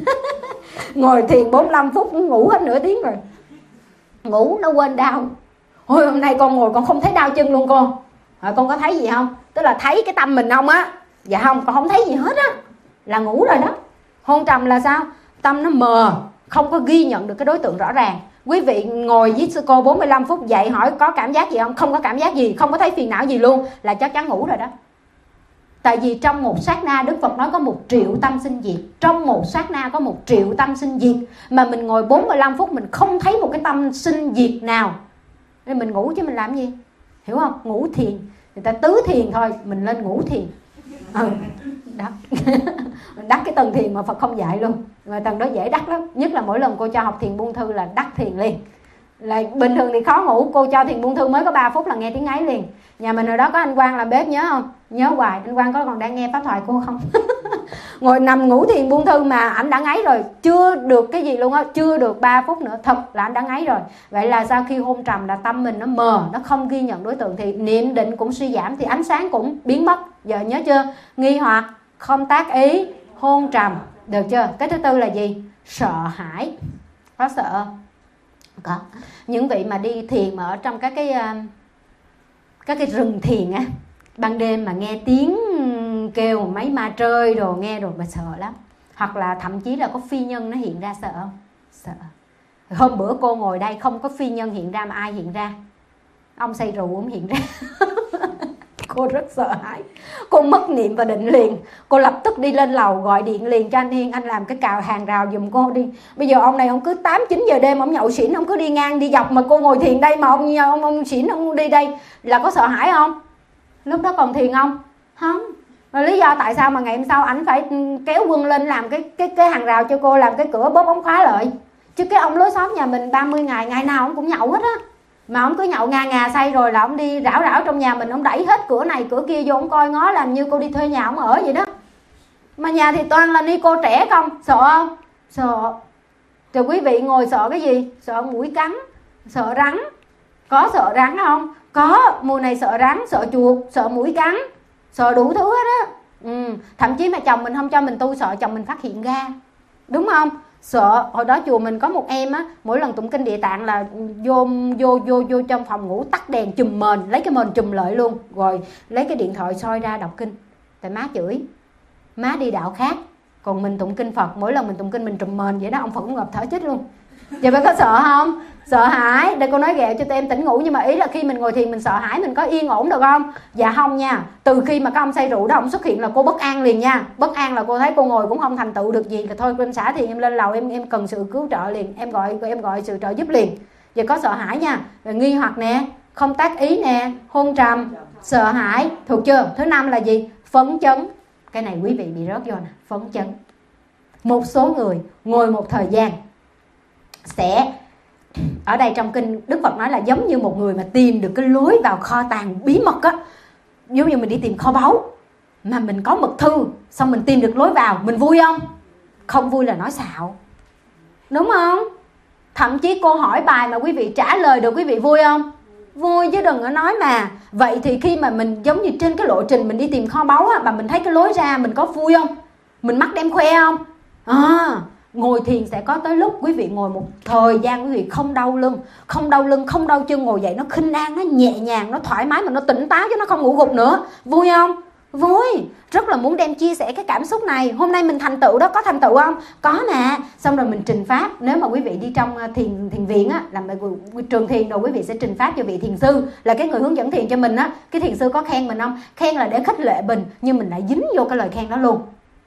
Ngồi thiền bốn mươi lăm phút ngủ hết nửa tiếng rồi. Ngủ nó quên đau. Ôi hôm nay con ngồi con không thấy đau chân luôn con. À, con có thấy gì không? Tức là thấy cái tâm mình không á? Dạ không, con không thấy gì hết á. Là ngủ rồi đó. Hôn trầm là sao? Tâm nó mờ, không có ghi nhận được cái đối tượng rõ ràng. Quý vị ngồi với sư cô bốn mươi lăm phút dậy hỏi có cảm giác gì không? Không có cảm giác gì, không có thấy phiền não gì luôn, là chắc chắn ngủ rồi đó. Tại vì trong một sát na, Đức Phật nói có một triệu tâm sinh diệt. Trong một sát na có một triệu tâm sinh diệt. Mà mình ngồi bốn mươi lăm phút mình không thấy một cái tâm sinh diệt nào, nên mình ngủ chứ mình làm gì? Hiểu không? Ngủ thiền. Người ta tứ thiền thôi, mình lên ngủ thiền. Ừ, đó. Đắc cái tầng thiền mà Phật không dạy luôn. Mà tầng đó dễ đắc lắm. Nhất là mỗi lần cô cho học thiền buông thư là đắc thiền liền. Là bình thường thì khó ngủ, cô cho thiền buông thư mới có ba phút là nghe tiếng ngáy liền. Nhà mình hồi đó có anh Quang làm bếp nhớ không? Nhớ hoài. Anh Quang có còn đang nghe pháp thoại cô không? Ngồi nằm ngủ thiền buông thư mà ảnh đã ngáy rồi, chưa được cái gì luôn á, chưa được ba phút nữa thật là anh đã ngáy rồi. Vậy là sau khi hôn trầm là tâm mình nó mờ, nó không ghi nhận đối tượng thì niệm định cũng suy giảm, thì ánh sáng cũng biến mất. Giờ nhớ chưa? Nghi hoặc, không tác ý, hôn trầm, được chưa? Cái thứ tư là gì? Sợ hãi. Có sợ? Có. Những vị mà đi thiền mà ở trong các cái các cái rừng thiền á, ban đêm mà nghe tiếng kêu mấy ma trơi đồ, nghe rồi mà sợ lắm. Hoặc là thậm chí là có phi nhân nó hiện ra, sợ không? Sợ. Hôm bữa cô ngồi đây không có phi nhân hiện ra mà ai hiện ra? Ông say rượu cũng hiện ra. Cô rất sợ hãi, cô mất niệm và định liền. Cô lập tức đi lên lầu gọi điện liền cho anh Hiên, anh làm cái cào hàng rào giùm cô đi. Bây giờ ông này ông cứ tám chín giờ đêm ông nhậu xỉn, ông cứ đi ngang đi dọc mà cô ngồi thiền đây mà ông ông, ông xỉn ông đi đây, là có sợ hãi không? Lúc đó còn thiền không? Không. Và lý do tại sao mà ngày hôm sau ảnh phải kéo quân lên làm cái cái cái hàng rào cho cô, làm cái cửa bóp ống khóa lại. Chứ cái ông lối xóm nhà mình ba mươi ngày ngày nào ông cũng nhậu hết á. Mà ông cứ nhậu ngà ngà say rồi là ông đi rảo rảo trong nhà mình, ông đẩy hết cửa này cửa kia vô, ông coi ngó làm như cô đi thuê nhà ông ở vậy đó. Mà nhà thì toàn là ni cô trẻ không, sợ không? Sợ. Rồi quý vị ngồi sợ cái gì? Sợ mũi cắn, sợ rắn. Có sợ rắn không? Có. Mùa này sợ rắn, sợ chuột, sợ mũi cắn, sợ đủ thứ hết á. Ừ. Thậm chí mà chồng mình không cho mình tu, sợ chồng mình phát hiện ra, đúng không? Sợ. Hồi đó chùa mình có một em á, mỗi lần tụng kinh Địa Tạng là vô vô vô vô trong phòng ngủ tắt đèn chùm mền, lấy cái mền chùm lợi luôn, rồi lấy cái điện thoại soi ra đọc kinh. Tại má chửi, má đi đạo khác, còn mình tụng kinh Phật, mỗi lần mình tụng kinh mình trùm mền vậy đó, ông Phật cũng ngập thở chết luôn. Vậy phải có sợ không? Sợ hãi. Để cô nói ghẹo cho tụi em tỉnh ngủ, nhưng mà ý là khi mình ngồi thiền mình sợ hãi, mình có yên ổn được không? Dạ không nha. Từ khi mà các ông say rượu đó, ông xuất hiện là cô bất an liền nha. Bất an là cô thấy cô ngồi cũng không thành tựu được gì, là thôi em xả thiền em lên lầu, em em cần sự cứu trợ liền, em gọi em gọi sự trợ giúp liền. Vậy có sợ hãi nha. Rồi nghi hoặc nè, không tác ý nè, hôn trầm, sợ hãi, thuộc chưa? Thứ năm là gì? Phấn chấn. Cái này quý vị bị rớt vô nè, phấn chấn. Một số người ngồi một thời gian sẽ, ở đây trong kinh Đức Phật nói là giống như một người mà tìm được cái lối vào kho tàng bí mật á, giống như mình đi tìm kho báu mà mình có mật thư, xong mình tìm được lối vào, mình vui không? Không vui là nói xạo, đúng không? Thậm chí cô hỏi bài mà quý vị trả lời được, quý vị vui không? Vui chứ đừng có nói mà. Vậy thì khi mà mình giống như trên cái lộ trình mình đi tìm kho báu á, mà mình thấy cái lối ra, mình có vui không? Mình mắt đem khoe không? À, ngồi thiền sẽ có tới lúc quý vị ngồi một thời gian quý vị không đau lưng, không đau lưng, không đau chân, ngồi dậy nó khinh an, nó nhẹ nhàng, nó thoải mái mà nó tỉnh táo chứ nó không ngủ gục nữa. Vui không? Vui. Rất là muốn đem chia sẻ cái cảm xúc này. Hôm nay mình thành tựu đó, có thành tựu không? Có nè. Xong rồi mình trình pháp. Nếu mà quý vị đi trong thiền thiền viện á, làm trường thiền rồi, quý vị sẽ trình pháp cho vị thiền sư, là cái người hướng dẫn thiền cho mình á. Cái thiền sư có khen mình không? Khen là để khích lệ mình, nhưng mình lại dính vô cái lời khen đó luôn.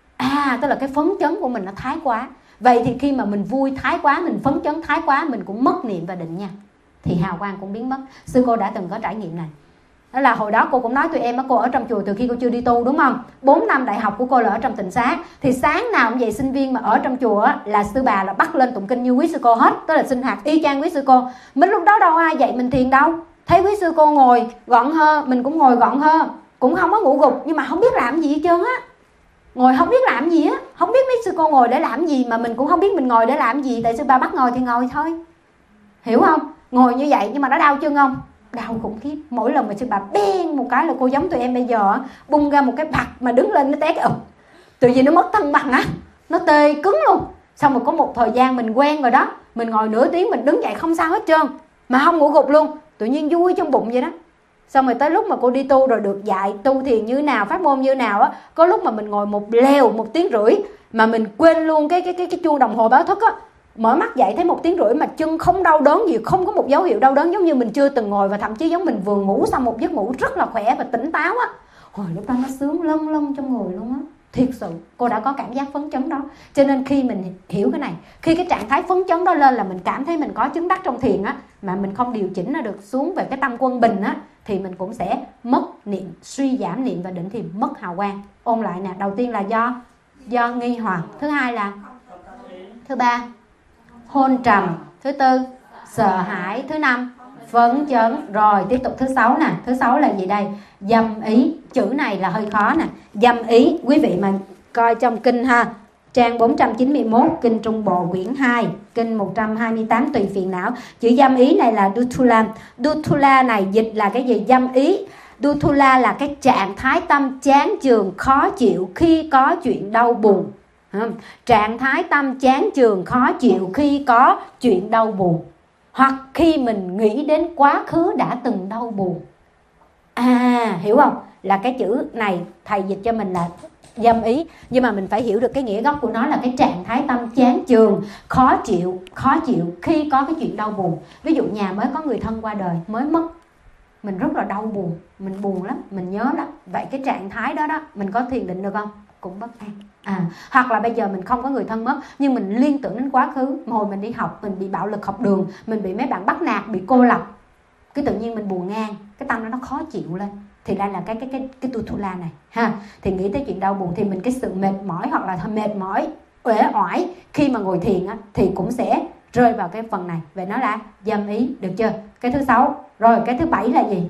À, tức là cái phấn chấn của mình nó thái quá. Vậy thì khi mà mình vui thái quá, mình phấn chấn thái quá, mình cũng mất niệm và định nha, thì hào quang cũng biến mất. Sư cô đã từng có trải nghiệm này. Đó là hồi đó cô cũng nói tụi em á, cô ở trong chùa từ khi cô chưa đi tu, đúng không? bốn năm đại học của cô là ở trong tịnh xá. Thì sáng nào cũng vậy, sinh viên mà ở trong chùa á, là sư bà là bắt lên tụng kinh như quý sư cô hết. Tức là sinh hoạt y chang quý sư cô. Mình lúc đó đâu ai dạy mình thiền đâu. Thấy quý sư cô ngồi gọn hơ, mình cũng ngồi gọn hơ, cũng không có ngủ gục, nhưng mà không biết làm gì hết trơn á. Ngồi không biết làm gì á, không biết mấy sư cô ngồi để làm gì, mà mình cũng không biết mình ngồi để làm gì. Tại sư bà bắt ngồi thì ngồi thôi, hiểu không? Ngồi như vậy nhưng mà nó đau chân không? Đau khủng khiếp. Mỗi lần mà sư bà beng một cái là cô giống tụi em bây giờ bung ra một cái bạc mà đứng lên nó té cái ụp, tự nhiên nó mất thăng bằng á, nó tê cứng luôn. Xong rồi có một thời gian mình quen rồi đó, mình ngồi nửa tiếng mình đứng dậy không sao hết trơn, mà không ngủ gục luôn, tự nhiên vui trong bụng vậy đó. Xong rồi tới lúc mà cô đi tu rồi được dạy tu thiền như nào, pháp môn như nào á, có lúc mà mình ngồi một lèo một tiếng rưỡi mà mình quên luôn cái cái cái cái chuông đồng hồ báo thức á. Mở mắt dậy thấy một tiếng rưỡi mà chân không đau đớn gì, không có một dấu hiệu đau đớn, giống như mình chưa từng ngồi, và thậm chí giống mình vừa ngủ xong một giấc ngủ rất là khỏe và tỉnh táo á. Hồi lúc đó nó sướng lâng lâng trong người luôn á. Thiệt sự cô đã có cảm giác phấn chấn đó. Cho nên khi mình hiểu cái này, khi cái trạng thái phấn chấn đó lên là mình cảm thấy mình có chứng đắc trong thiền á, mà mình không điều chỉnh nó được xuống về cái tâm quân bình á, thì mình cũng sẽ mất niệm, suy giảm niệm và định thì mất hào quang. Ôn lại nè, đầu tiên là do do nghi hoặc, thứ hai là, thứ ba hôn trầm, thứ tư sợ hãi. Thứ năm, phấn chấn. Rồi tiếp tục thứ sáu nè. Thứ sáu là gì đây? Dâm ý. Chữ này là hơi khó nè. Dâm ý, quý vị mà coi trong kinh ha, trang bốn trăm chín mươi mốt, kinh Trung Bộ quyển hai, kinh một trăm hai mươi tám tùy phiền não. Chữ dâm ý này là Dutula. Dutula này dịch là cái gì? Dâm ý. Dutula là cái trạng thái tâm chán chường khó chịu khi có chuyện đau buồn. Trạng thái tâm chán chường khó chịu khi có chuyện đau buồn, hoặc khi mình nghĩ đến quá khứ đã từng đau buồn. À, hiểu không? Là cái chữ này thầy dịch cho mình là dâm ý, nhưng mà mình phải hiểu được cái nghĩa gốc của nó là cái trạng thái tâm chán chường khó chịu khó chịu khi có cái chuyện đau buồn. Ví dụ nhà mới có người thân qua đời, mới mất, mình rất là đau buồn, mình buồn lắm, mình nhớ lắm. Vậy cái trạng thái đó đó, mình có thiền định được không? Cũng bất an. À, hoặc là bây giờ mình không có người thân mất, nhưng mình liên tưởng đến quá khứ, hồi mình đi học mình bị bạo lực học đường, mình bị mấy bạn bắt nạt, bị cô lập, cái tự nhiên mình buồn ngang, cái tâm đó nó khó chịu lên, thì đây là cái cái cái cái Dutula này ha. Thì nghĩ tới chuyện đau buồn thì mình cái sự mệt mỏi hoặc là mệt mỏi, uể oải khi mà ngồi thiền á, thì cũng sẽ rơi vào cái phần này. Vậy nó là dâm ý, được chưa? Cái thứ sáu. Rồi cái thứ bảy là gì?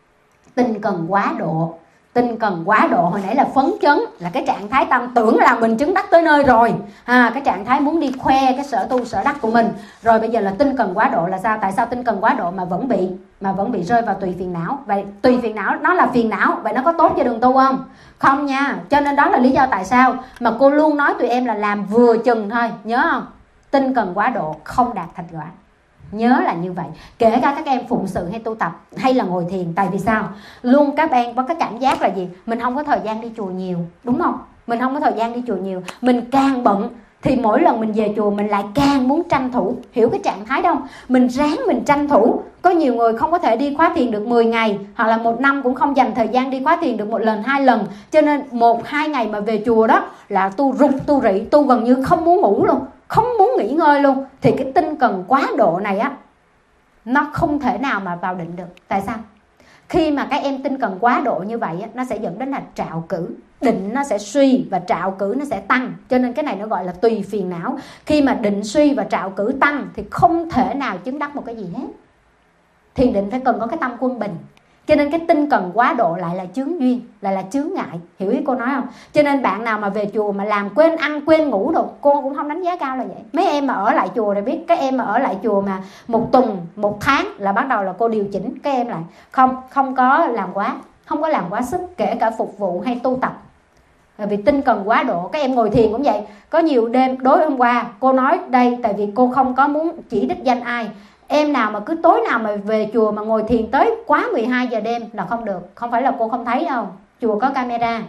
Tinh cần quá độ. Tinh cần quá độ hồi nãy là phấn chấn, là cái trạng thái tâm tưởng là mình chứng đắc tới nơi rồi, à, cái trạng thái muốn đi khoe cái sở tu sở đắc của mình. Rồi bây giờ là tinh cần quá độ là sao? Tại sao tinh cần quá độ mà vẫn bị mà vẫn bị rơi vào tùy phiền não? Vậy tùy phiền não nó là phiền não, vậy nó có tốt cho đường tu không? Không nha. Cho nên đó là lý do tại sao mà cô luôn nói tụi em là làm vừa chừng thôi, nhớ không? Tinh cần quá độ không đạt thành quả. Nhớ là như vậy. Kể cả các em phụng sự hay tu tập hay là ngồi thiền. Tại vì sao? Luôn các em có cái cảm giác là gì? Mình không có thời gian đi chùa nhiều, đúng không? Mình không có thời gian đi chùa nhiều. Mình càng bận thì mỗi lần mình về chùa mình lại càng muốn tranh thủ. Hiểu cái trạng thái đâu? Mình ráng mình tranh thủ. Có nhiều người không có thể đi khóa thiền được mười ngày, hoặc là một năm cũng không dành thời gian đi khóa thiền được một lần hai lần. Cho nên một hai ngày mà về chùa đó là tu rục tu rị, tu gần như không muốn ngủ luôn, không muốn nghỉ ngơi luôn. Thì cái tinh cần quá độ này á, nó không thể nào mà vào định được. Tại sao? Khi mà các em tinh cần quá độ như vậy á, nó sẽ dẫn đến là trạo cử. Định nó sẽ suy và trạo cử nó sẽ tăng. Cho nên cái này nó gọi là tùy phiền não. Khi mà định suy và trạo cử tăng thì không thể nào chứng đắc một cái gì hết. Thiền định phải cần có cái tâm quân bình. Cho nên cái tinh cần quá độ lại là chướng duyên, lại là chướng ngại. Hiểu ý cô nói không? Cho nên bạn nào mà về chùa mà làm quên ăn quên ngủ đâu, cô cũng không đánh giá cao là vậy. Mấy em mà ở lại chùa thì biết, các em mà ở lại chùa mà một tuần, một tháng là bắt đầu là cô điều chỉnh các em lại. Không, không có làm quá, không có làm quá sức, kể cả phục vụ hay tu tập. Vì tinh cần quá độ. Các em ngồi thiền cũng vậy. Có nhiều đêm, đối hôm qua cô nói đây tại vì cô không có muốn chỉ đích danh ai. Em nào mà cứ tối nào mà về chùa mà ngồi thiền tới quá mười hai giờ đêm là không được. Không phải là cô không thấy đâu, chùa có camera.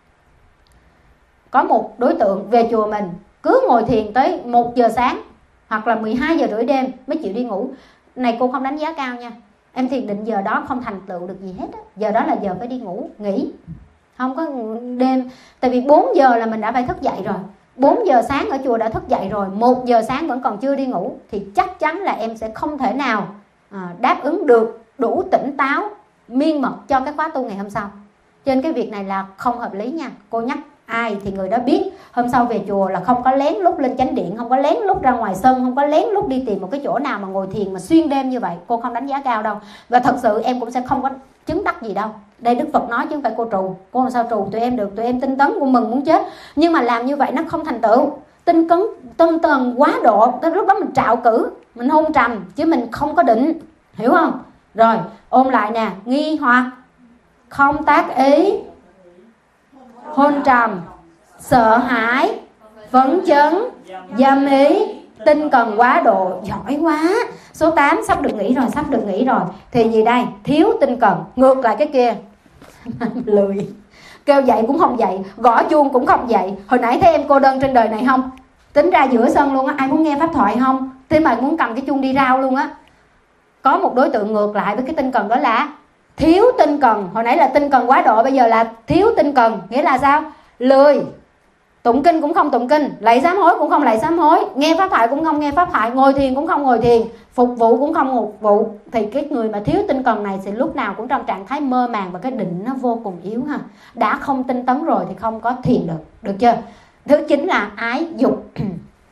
Có một đối tượng về chùa mình cứ ngồi thiền tới một giờ sáng hoặc là mười hai giờ rưỡi đêm mới chịu đi ngủ. Này cô không đánh giá cao nha. Em thiền định giờ đó không thành tựu được gì hết á. Giờ đó là giờ phải đi ngủ, nghỉ. Không có đêm. Tại vì bốn giờ là mình đã phải thức dậy rồi. bốn giờ sáng ở chùa đã thức dậy rồi, một giờ sáng vẫn còn chưa đi ngủ, thì chắc chắn là em sẽ không thể nào à, đáp ứng được đủ tỉnh táo, miên mật cho cái khóa tu ngày hôm sau. Cho nên cái việc này là không hợp lý nha. Cô nhắc ai thì người đó biết. Hôm sau về chùa là không có lén lút lên chánh điện, không có lén lút ra ngoài sân, không có lén lút đi tìm một cái chỗ nào mà ngồi thiền mà xuyên đêm như vậy. Cô không đánh giá cao đâu. Và thật sự em cũng sẽ không có chứng đắc gì đâu. Đây Đức Phật nói chứ không phải cô trù. Cô làm sao trù tụi em được? Tụi em tinh tấn, cô mừng muốn chết. Nhưng mà làm như vậy nó không thành tựu. Tinh cấn, tinh tần quá độ, tới lúc đó mình trạo cử, mình hôn trầm, chứ mình không có định. Hiểu không? Rồi, ôn lại nè. Nghi hoặc, không tác ý, hôn trầm, sợ hãi, phấn chấn, dâm ý, tinh cần quá độ. Giỏi quá. Số tám sắp được nghỉ rồi, sắp được nghỉ rồi. Thì gì đây? Thiếu tinh cần. Ngược lại cái kia lười, kêu dậy cũng không dậy, gõ chuông cũng không dậy. Hồi nãy thấy em cô đơn trên đời này không? Tính ra giữa sân luôn á. Ai muốn nghe pháp thoại không? Thế mà muốn cầm cái chuông đi rao luôn á. Có một đối tượng ngược lại với cái tinh cần, đó là thiếu tinh cần. Hồi nãy là tinh cần quá độ, bây giờ là thiếu tinh cần. Nghĩa là sao? Lười. Tụng kinh cũng không tụng kinh, lạy sám hối cũng không lạy sám hối, nghe pháp thoại cũng không nghe pháp thoại, ngồi thiền cũng không ngồi thiền, phục vụ cũng không phục vụ. Thì cái người mà thiếu tinh cần này thì lúc nào cũng trong trạng thái mơ màng và cái định nó vô cùng yếu ha. Đã không tinh tấn rồi thì không có thiền được. Được chưa? Thứ chính là ái dục.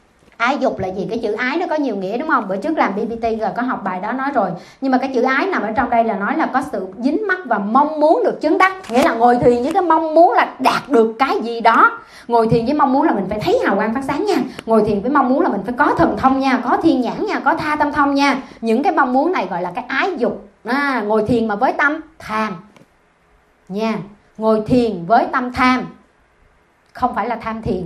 Ái dục là gì? Cái chữ ái nó có nhiều nghĩa đúng không? Bữa trước làm bê pê tê rồi có học bài đó nói rồi. Nhưng mà cái chữ ái nằm ở trong đây là nói là có sự dính mắc và mong muốn được chứng đắc. Nghĩa là ngồi thiền với cái mong muốn là đạt được cái gì đó. Ngồi thiền với mong muốn là mình phải thấy hào quang phát sáng nha. Ngồi thiền với mong muốn là mình phải có thần thông nha, có thiên nhãn nha, có tha tâm thông nha. Những cái mong muốn này gọi là cái ái dục. À, ngồi thiền mà với tâm tham nha. Ngồi thiền với tâm tham, không phải là tham thiền.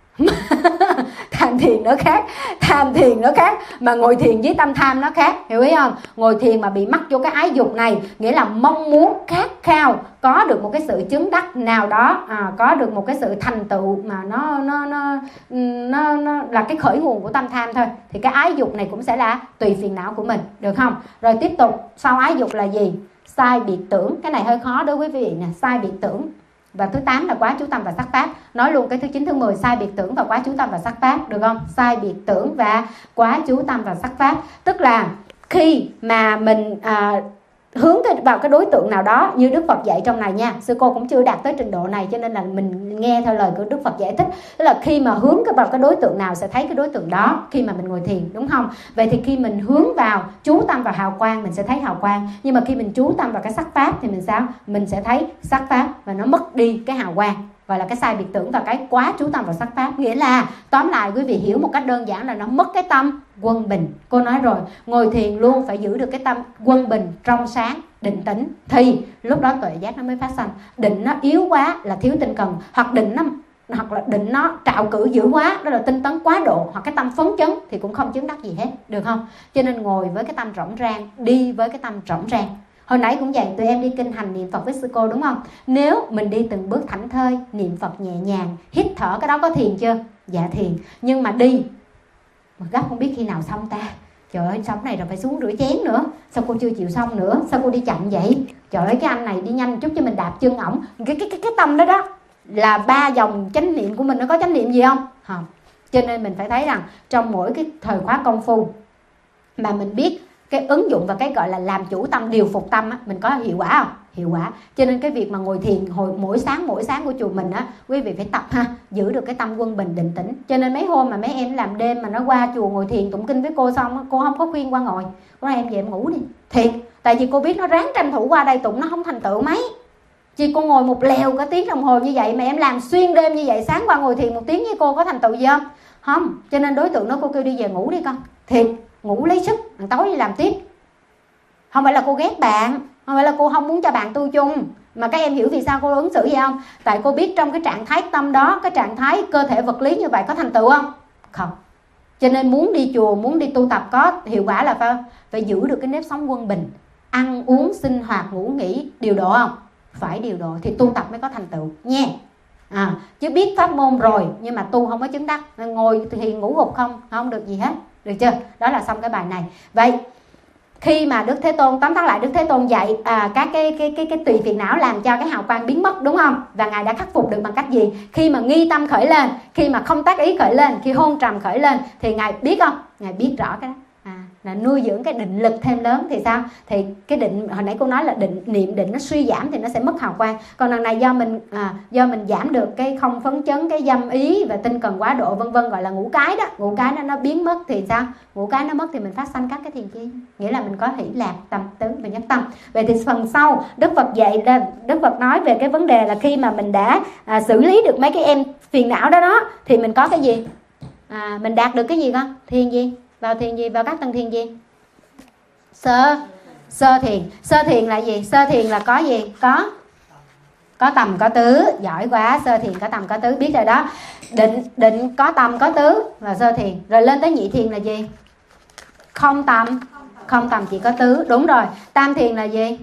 Tham thiền nó khác, tham thiền nó khác, mà ngồi thiền với tâm tham nó khác, hiểu ý không? Ngồi thiền mà bị mắc vô cái ái dục này, nghĩa là mong muốn khát khao có được một cái sự chứng đắc nào đó, à, có được một cái sự thành tựu mà nó nó nó nó nó là cái khởi nguồn của tâm tham thôi. Thì cái ái dục này cũng sẽ là tùy phiền não của mình, được không? Rồi tiếp tục, sau ái dục là gì? Sai biệt tưởng. Cái này hơi khó đối với quý vị nè, sai biệt tưởng. Và thứ tám là quá chú tâm và sắc pháp. Nói luôn cái thứ chín, thứ mười, sai biệt tưởng và quá chú tâm và sắc pháp, được không? Sai biệt tưởng và quá chú tâm và sắc pháp. Tức là khi mà mình à, hướng vào cái đối tượng nào đó, như Đức Phật dạy trong này nha, sư cô cũng chưa đạt tới trình độ này cho nên là mình nghe theo lời của Đức Phật giải thích. Tức là khi mà hướng vào cái đối tượng nào sẽ thấy cái đối tượng đó khi mà mình ngồi thiền, đúng không? Vậy thì khi mình hướng vào chú tâm vào hào quang mình sẽ thấy hào quang, nhưng mà khi mình chú tâm vào cái sắc pháp thì mình sao? Mình sẽ thấy sắc pháp và nó mất đi cái hào quang, gọi là cái sai biệt tưởng và cái quá chú tâm vào sắc pháp. Nghĩa là tóm lại quý vị hiểu một cách đơn giản là nó mất cái tâm quân bình. Cô nói rồi, ngồi thiền luôn phải giữ được cái tâm quân bình, trong sáng, định tĩnh, thì lúc đó tuệ giác nó mới phát sanh. Định nó yếu quá là thiếu tinh cần, hoặc định nó hoặc là định nó trạo cử dữ quá, đó là tinh tấn quá độ, hoặc cái tâm phấn chấn thì cũng không chứng đắc gì hết, được không? Cho nên ngồi với cái tâm rỗng rang, đi với cái tâm rỗng rang. Hồi nãy cũng vậy, tụi em đi kinh hành niệm Phật với sư cô đúng không? Nếu mình đi từng bước thảnh thơi, niệm Phật nhẹ nhàng, hít thở, cái đó có thiền chưa? Dạ thiền. Nhưng mà đi mà gấp không biết khi nào xong ta. Trời ơi, xong này rồi phải xuống rửa chén nữa. Sao cô chưa chịu xong nữa? Sao cô đi chậm vậy? Trời ơi, cái anh này đi nhanh chút cho mình đạp chân ổng. Cái cái cái cái tâm đó đó là ba dòng chánh niệm của mình, nó có chánh niệm gì không? Không. Cho nên mình phải thấy rằng trong mỗi cái thời khóa công phu mà mình biết cái ứng dụng và cái gọi là làm chủ tâm, điều phục tâm á, mình có hiệu quả không? Hiệu quả. Cho nên cái việc mà ngồi thiền hồi mỗi sáng mỗi sáng của chùa mình á, quý vị phải tập ha, giữ được cái tâm quân bình định tĩnh. Cho nên mấy hôm mà mấy em làm đêm mà nó qua chùa ngồi thiền tụng kinh với cô xong, cô không có khuyên qua ngồi, cô nói em về em ngủ đi. Thiệt, tại vì cô biết nó ráng tranh thủ qua đây tụng nó không thành tựu mấy. Chị cô ngồi một lèo cả tiếng đồng hồ như vậy mà em làm xuyên đêm như vậy, sáng qua ngồi thiền một tiếng với cô có thành tựu gì không? Không. Cho nên đối tượng đó cô kêu đi về ngủ đi con. Thiệt, ngủ lấy sức, tối đi làm tiếp. Không phải là cô ghét bạn, không phải là cô không muốn cho bạn tu chung, mà các em hiểu vì sao cô ứng xử vậy không? Tại cô biết trong cái trạng thái tâm đó, cái trạng thái cơ thể vật lý như vậy có thành tựu không? Không. Cho nên muốn đi chùa, muốn đi tu tập có hiệu quả là phải, phải giữ được cái nếp sống quân bình. Ăn uống, sinh hoạt, ngủ nghỉ điều độ không? Phải điều độ thì tu tập mới có thành tựu nha. À, chứ biết pháp môn rồi nhưng mà tu không có chứng đắc, ngồi thì ngủ gục không, không được gì hết. Được chưa? Đó là xong cái bài này. Vậy khi mà Đức Thế Tôn, tóm tắt lại Đức Thế Tôn dạy à, các cái cái cái cái tùy phiền não làm cho cái hào quang biến mất, đúng không? Và Ngài đã khắc phục được bằng cách gì? Khi mà nghi tâm khởi lên, khi mà không tác ý khởi lên, khi hôn trầm khởi lên thì Ngài biết không? Ngài biết rõ cái đó. À, là nuôi dưỡng cái định lực thêm lớn thì sao? Thì cái định, hồi nãy cô nói là định niệm định nó suy giảm thì nó sẽ mất hào quang. Còn lần này do mình à, do mình giảm được cái không phấn chấn, cái dâm ý và tinh cần quá độ vân vân, gọi là ngũ cái đó, ngũ cái đó nó biến mất thì sao? Ngũ cái nó mất thì mình phát sanh các cái thiền chi, nghĩa là mình có hỷ lạc, tâm tứ và nhất tâm. Vậy thì phần sau Đức Phật dạy là Đức Phật nói về cái vấn đề là khi mà mình đã à, xử lý được mấy cái em phiền não đó đó thì mình có cái gì? À, mình đạt được cái gì con? Thiền gì? Vào thiền gì? Vào các tầng thiền gì? Sơ Sơ thiền. Sơ thiền là gì? Sơ thiền là có gì? Có Có tầm có tứ. Giỏi quá. Sơ thiền có tầm có tứ, biết rồi đó. Định định có tầm có tứ là sơ thiền. Rồi lên tới nhị thiền là gì? Không tầm Không tầm chỉ có tứ. Đúng rồi. Tam thiền là gì?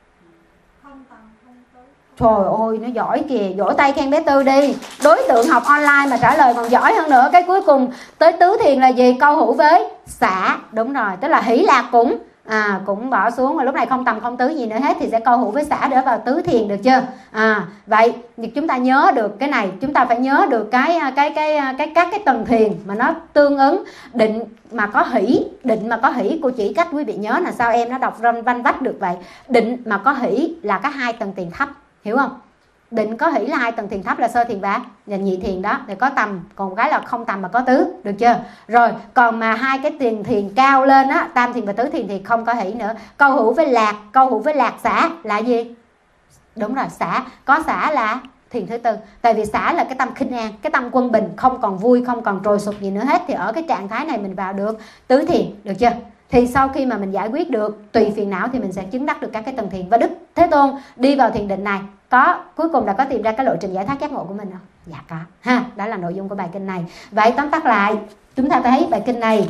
Trời ơi, nó giỏi kìa, vỗ tay khen bé Tư đi. Đối tượng học online mà trả lời còn giỏi hơn nữa. Cái cuối cùng tới tứ thiền là gì? Câu hữu với xả. Đúng rồi, tức là hỷ lạc cũng à, cũng bỏ xuống. Và lúc này không tầm không tứ gì nữa hết thì sẽ câu hữu với xả để vào tứ thiền, được chưa? À, vậy chúng ta nhớ được cái này, chúng ta phải nhớ được cái cái cái cái các cái tầng thiền mà nó tương ứng. Định mà có hỷ, định mà có hỷ, cô chỉ cách quý vị nhớ là sao em nó đọc ranh vanh vách được vậy. Định mà có hỷ là các hai tầng thiền thấp, hiểu không? Định có hỷ là hai tầng thiền thấp là sơ thiền và và nhị thiền đó, thì có tầm, còn một cái là không tầm mà có tứ, được chưa? Rồi còn mà hai cái tiền thiền cao lên á, tam thiền và tứ thiền thì không có hỷ nữa. Câu hữu với lạc, câu hữu với lạc xả là gì? Đúng rồi, xả. Có xả là thiền thứ tư. Tại vì xả là cái tâm khinh an, cái tâm quân bình, không còn vui, không còn trồi sụp gì nữa hết, thì ở cái trạng thái này mình vào được tứ thiền, được chưa? Thì sau khi mà mình giải quyết được tùy phiền não thì mình sẽ chứng đắc được các cái tầng thiền. Và Đức Thế Tôn đi vào thiền định này có cuối cùng là có tìm ra cái lộ trình giải thoát giác ngộ của mình không? Dạ có ha. Đó là nội dung của bài kinh này. Vậy tóm tắt lại, chúng ta thấy bài kinh này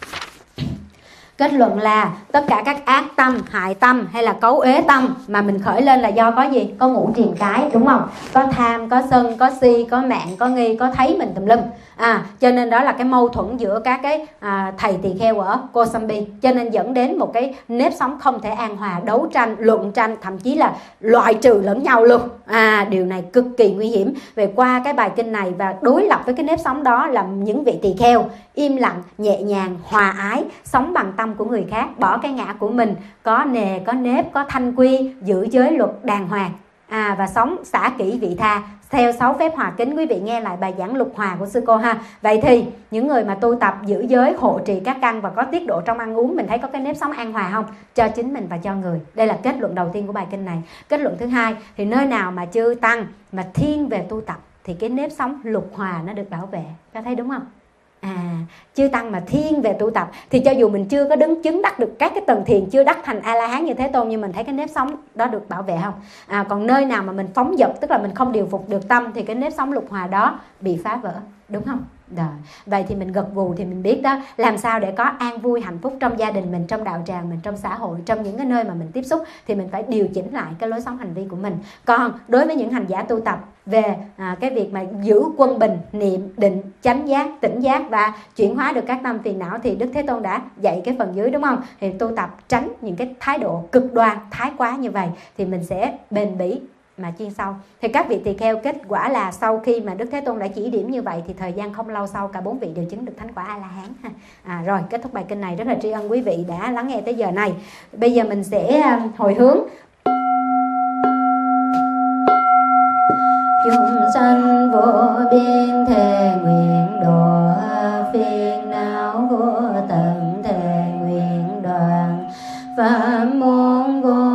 kết luận là tất cả các ác tâm, hại tâm hay là cấu uế tâm mà mình khởi lên là do có gì? Có ngũ triền cái, đúng không? Có tham, có sân, có si, có mạng, có nghi, có thấy mình tùm lum. À, cho nên đó là cái mâu thuẫn giữa các cái à, thầy tỳ kheo ở Kosambi, cho nên dẫn đến một cái nếp sống không thể an hòa, đấu tranh, luận tranh, thậm chí là loại trừ lẫn nhau luôn. À, điều này cực kỳ nguy hiểm. Về qua cái bài kinh này và đối lập với cái nếp sống đó là những vị tỳ kheo im lặng, nhẹ nhàng, hòa ái, sống bằng tâm của người khác, bỏ cái ngã của mình, có nề, có nếp, có thanh quy, giữ giới luật đàng hoàng. À, và sống xả kỹ vị tha, theo sáu phép hòa kính. Quý vị nghe lại bài giảng lục hòa của sư cô ha. Vậy thì những người mà tu tập giữ giới, hộ trì các căn và có tiết độ trong ăn uống, mình thấy có cái nếp sống an hòa không? Cho chính mình và cho người. Đây là kết luận đầu tiên của bài kinh này. Kết luận thứ hai thì nơi nào mà chư tăng mà thiên về tu tập thì cái nếp sống lục hòa nó được bảo vệ. Có thấy đúng không? À, chư tăng mà thiên về tu tập thì cho dù mình chưa có đứng chứng đắc được các cái tầng thiền, chưa đắc thành A-la-hán như Thế Tôn, nhưng mình thấy cái nếp sống đó được bảo vệ không? À, còn nơi nào mà mình phóng dật, tức là mình không điều phục được tâm, thì cái nếp sống lục hòa đó bị phá vỡ, đúng không? Rồi. Vậy thì mình gật gù thì mình biết đó, làm sao để có an vui hạnh phúc trong gia đình mình, trong đạo tràng mình, trong xã hội, trong những cái nơi mà mình tiếp xúc, thì mình phải điều chỉnh lại cái lối sống hành vi của mình. Còn đối với những hành giả tu tập về à, cái việc mà giữ quân bình, niệm, định, chánh giác, tỉnh giác và chuyển hóa được các tâm phiền não thì Đức Thế Tôn đã dạy cái phần dưới, đúng không? Thì tu tập tránh những cái thái độ cực đoan, thái quá như vậy thì mình sẽ bền bỉ mà chuyên sâu. Thì các vị tỳ kheo kết quả là sau khi mà Đức Thế Tôn đã chỉ điểm như vậy thì thời gian không lâu sau cả bốn vị đều chứng được thánh quả A-la-hán. À, rồi kết thúc bài kinh này, rất là tri ân quý vị đã lắng nghe tới giờ này. Bây giờ mình sẽ hồi hướng. Chúng sanh vô biên thề nguyện độ, phiền não vô tận thề nguyện đoạn, pháp môn vô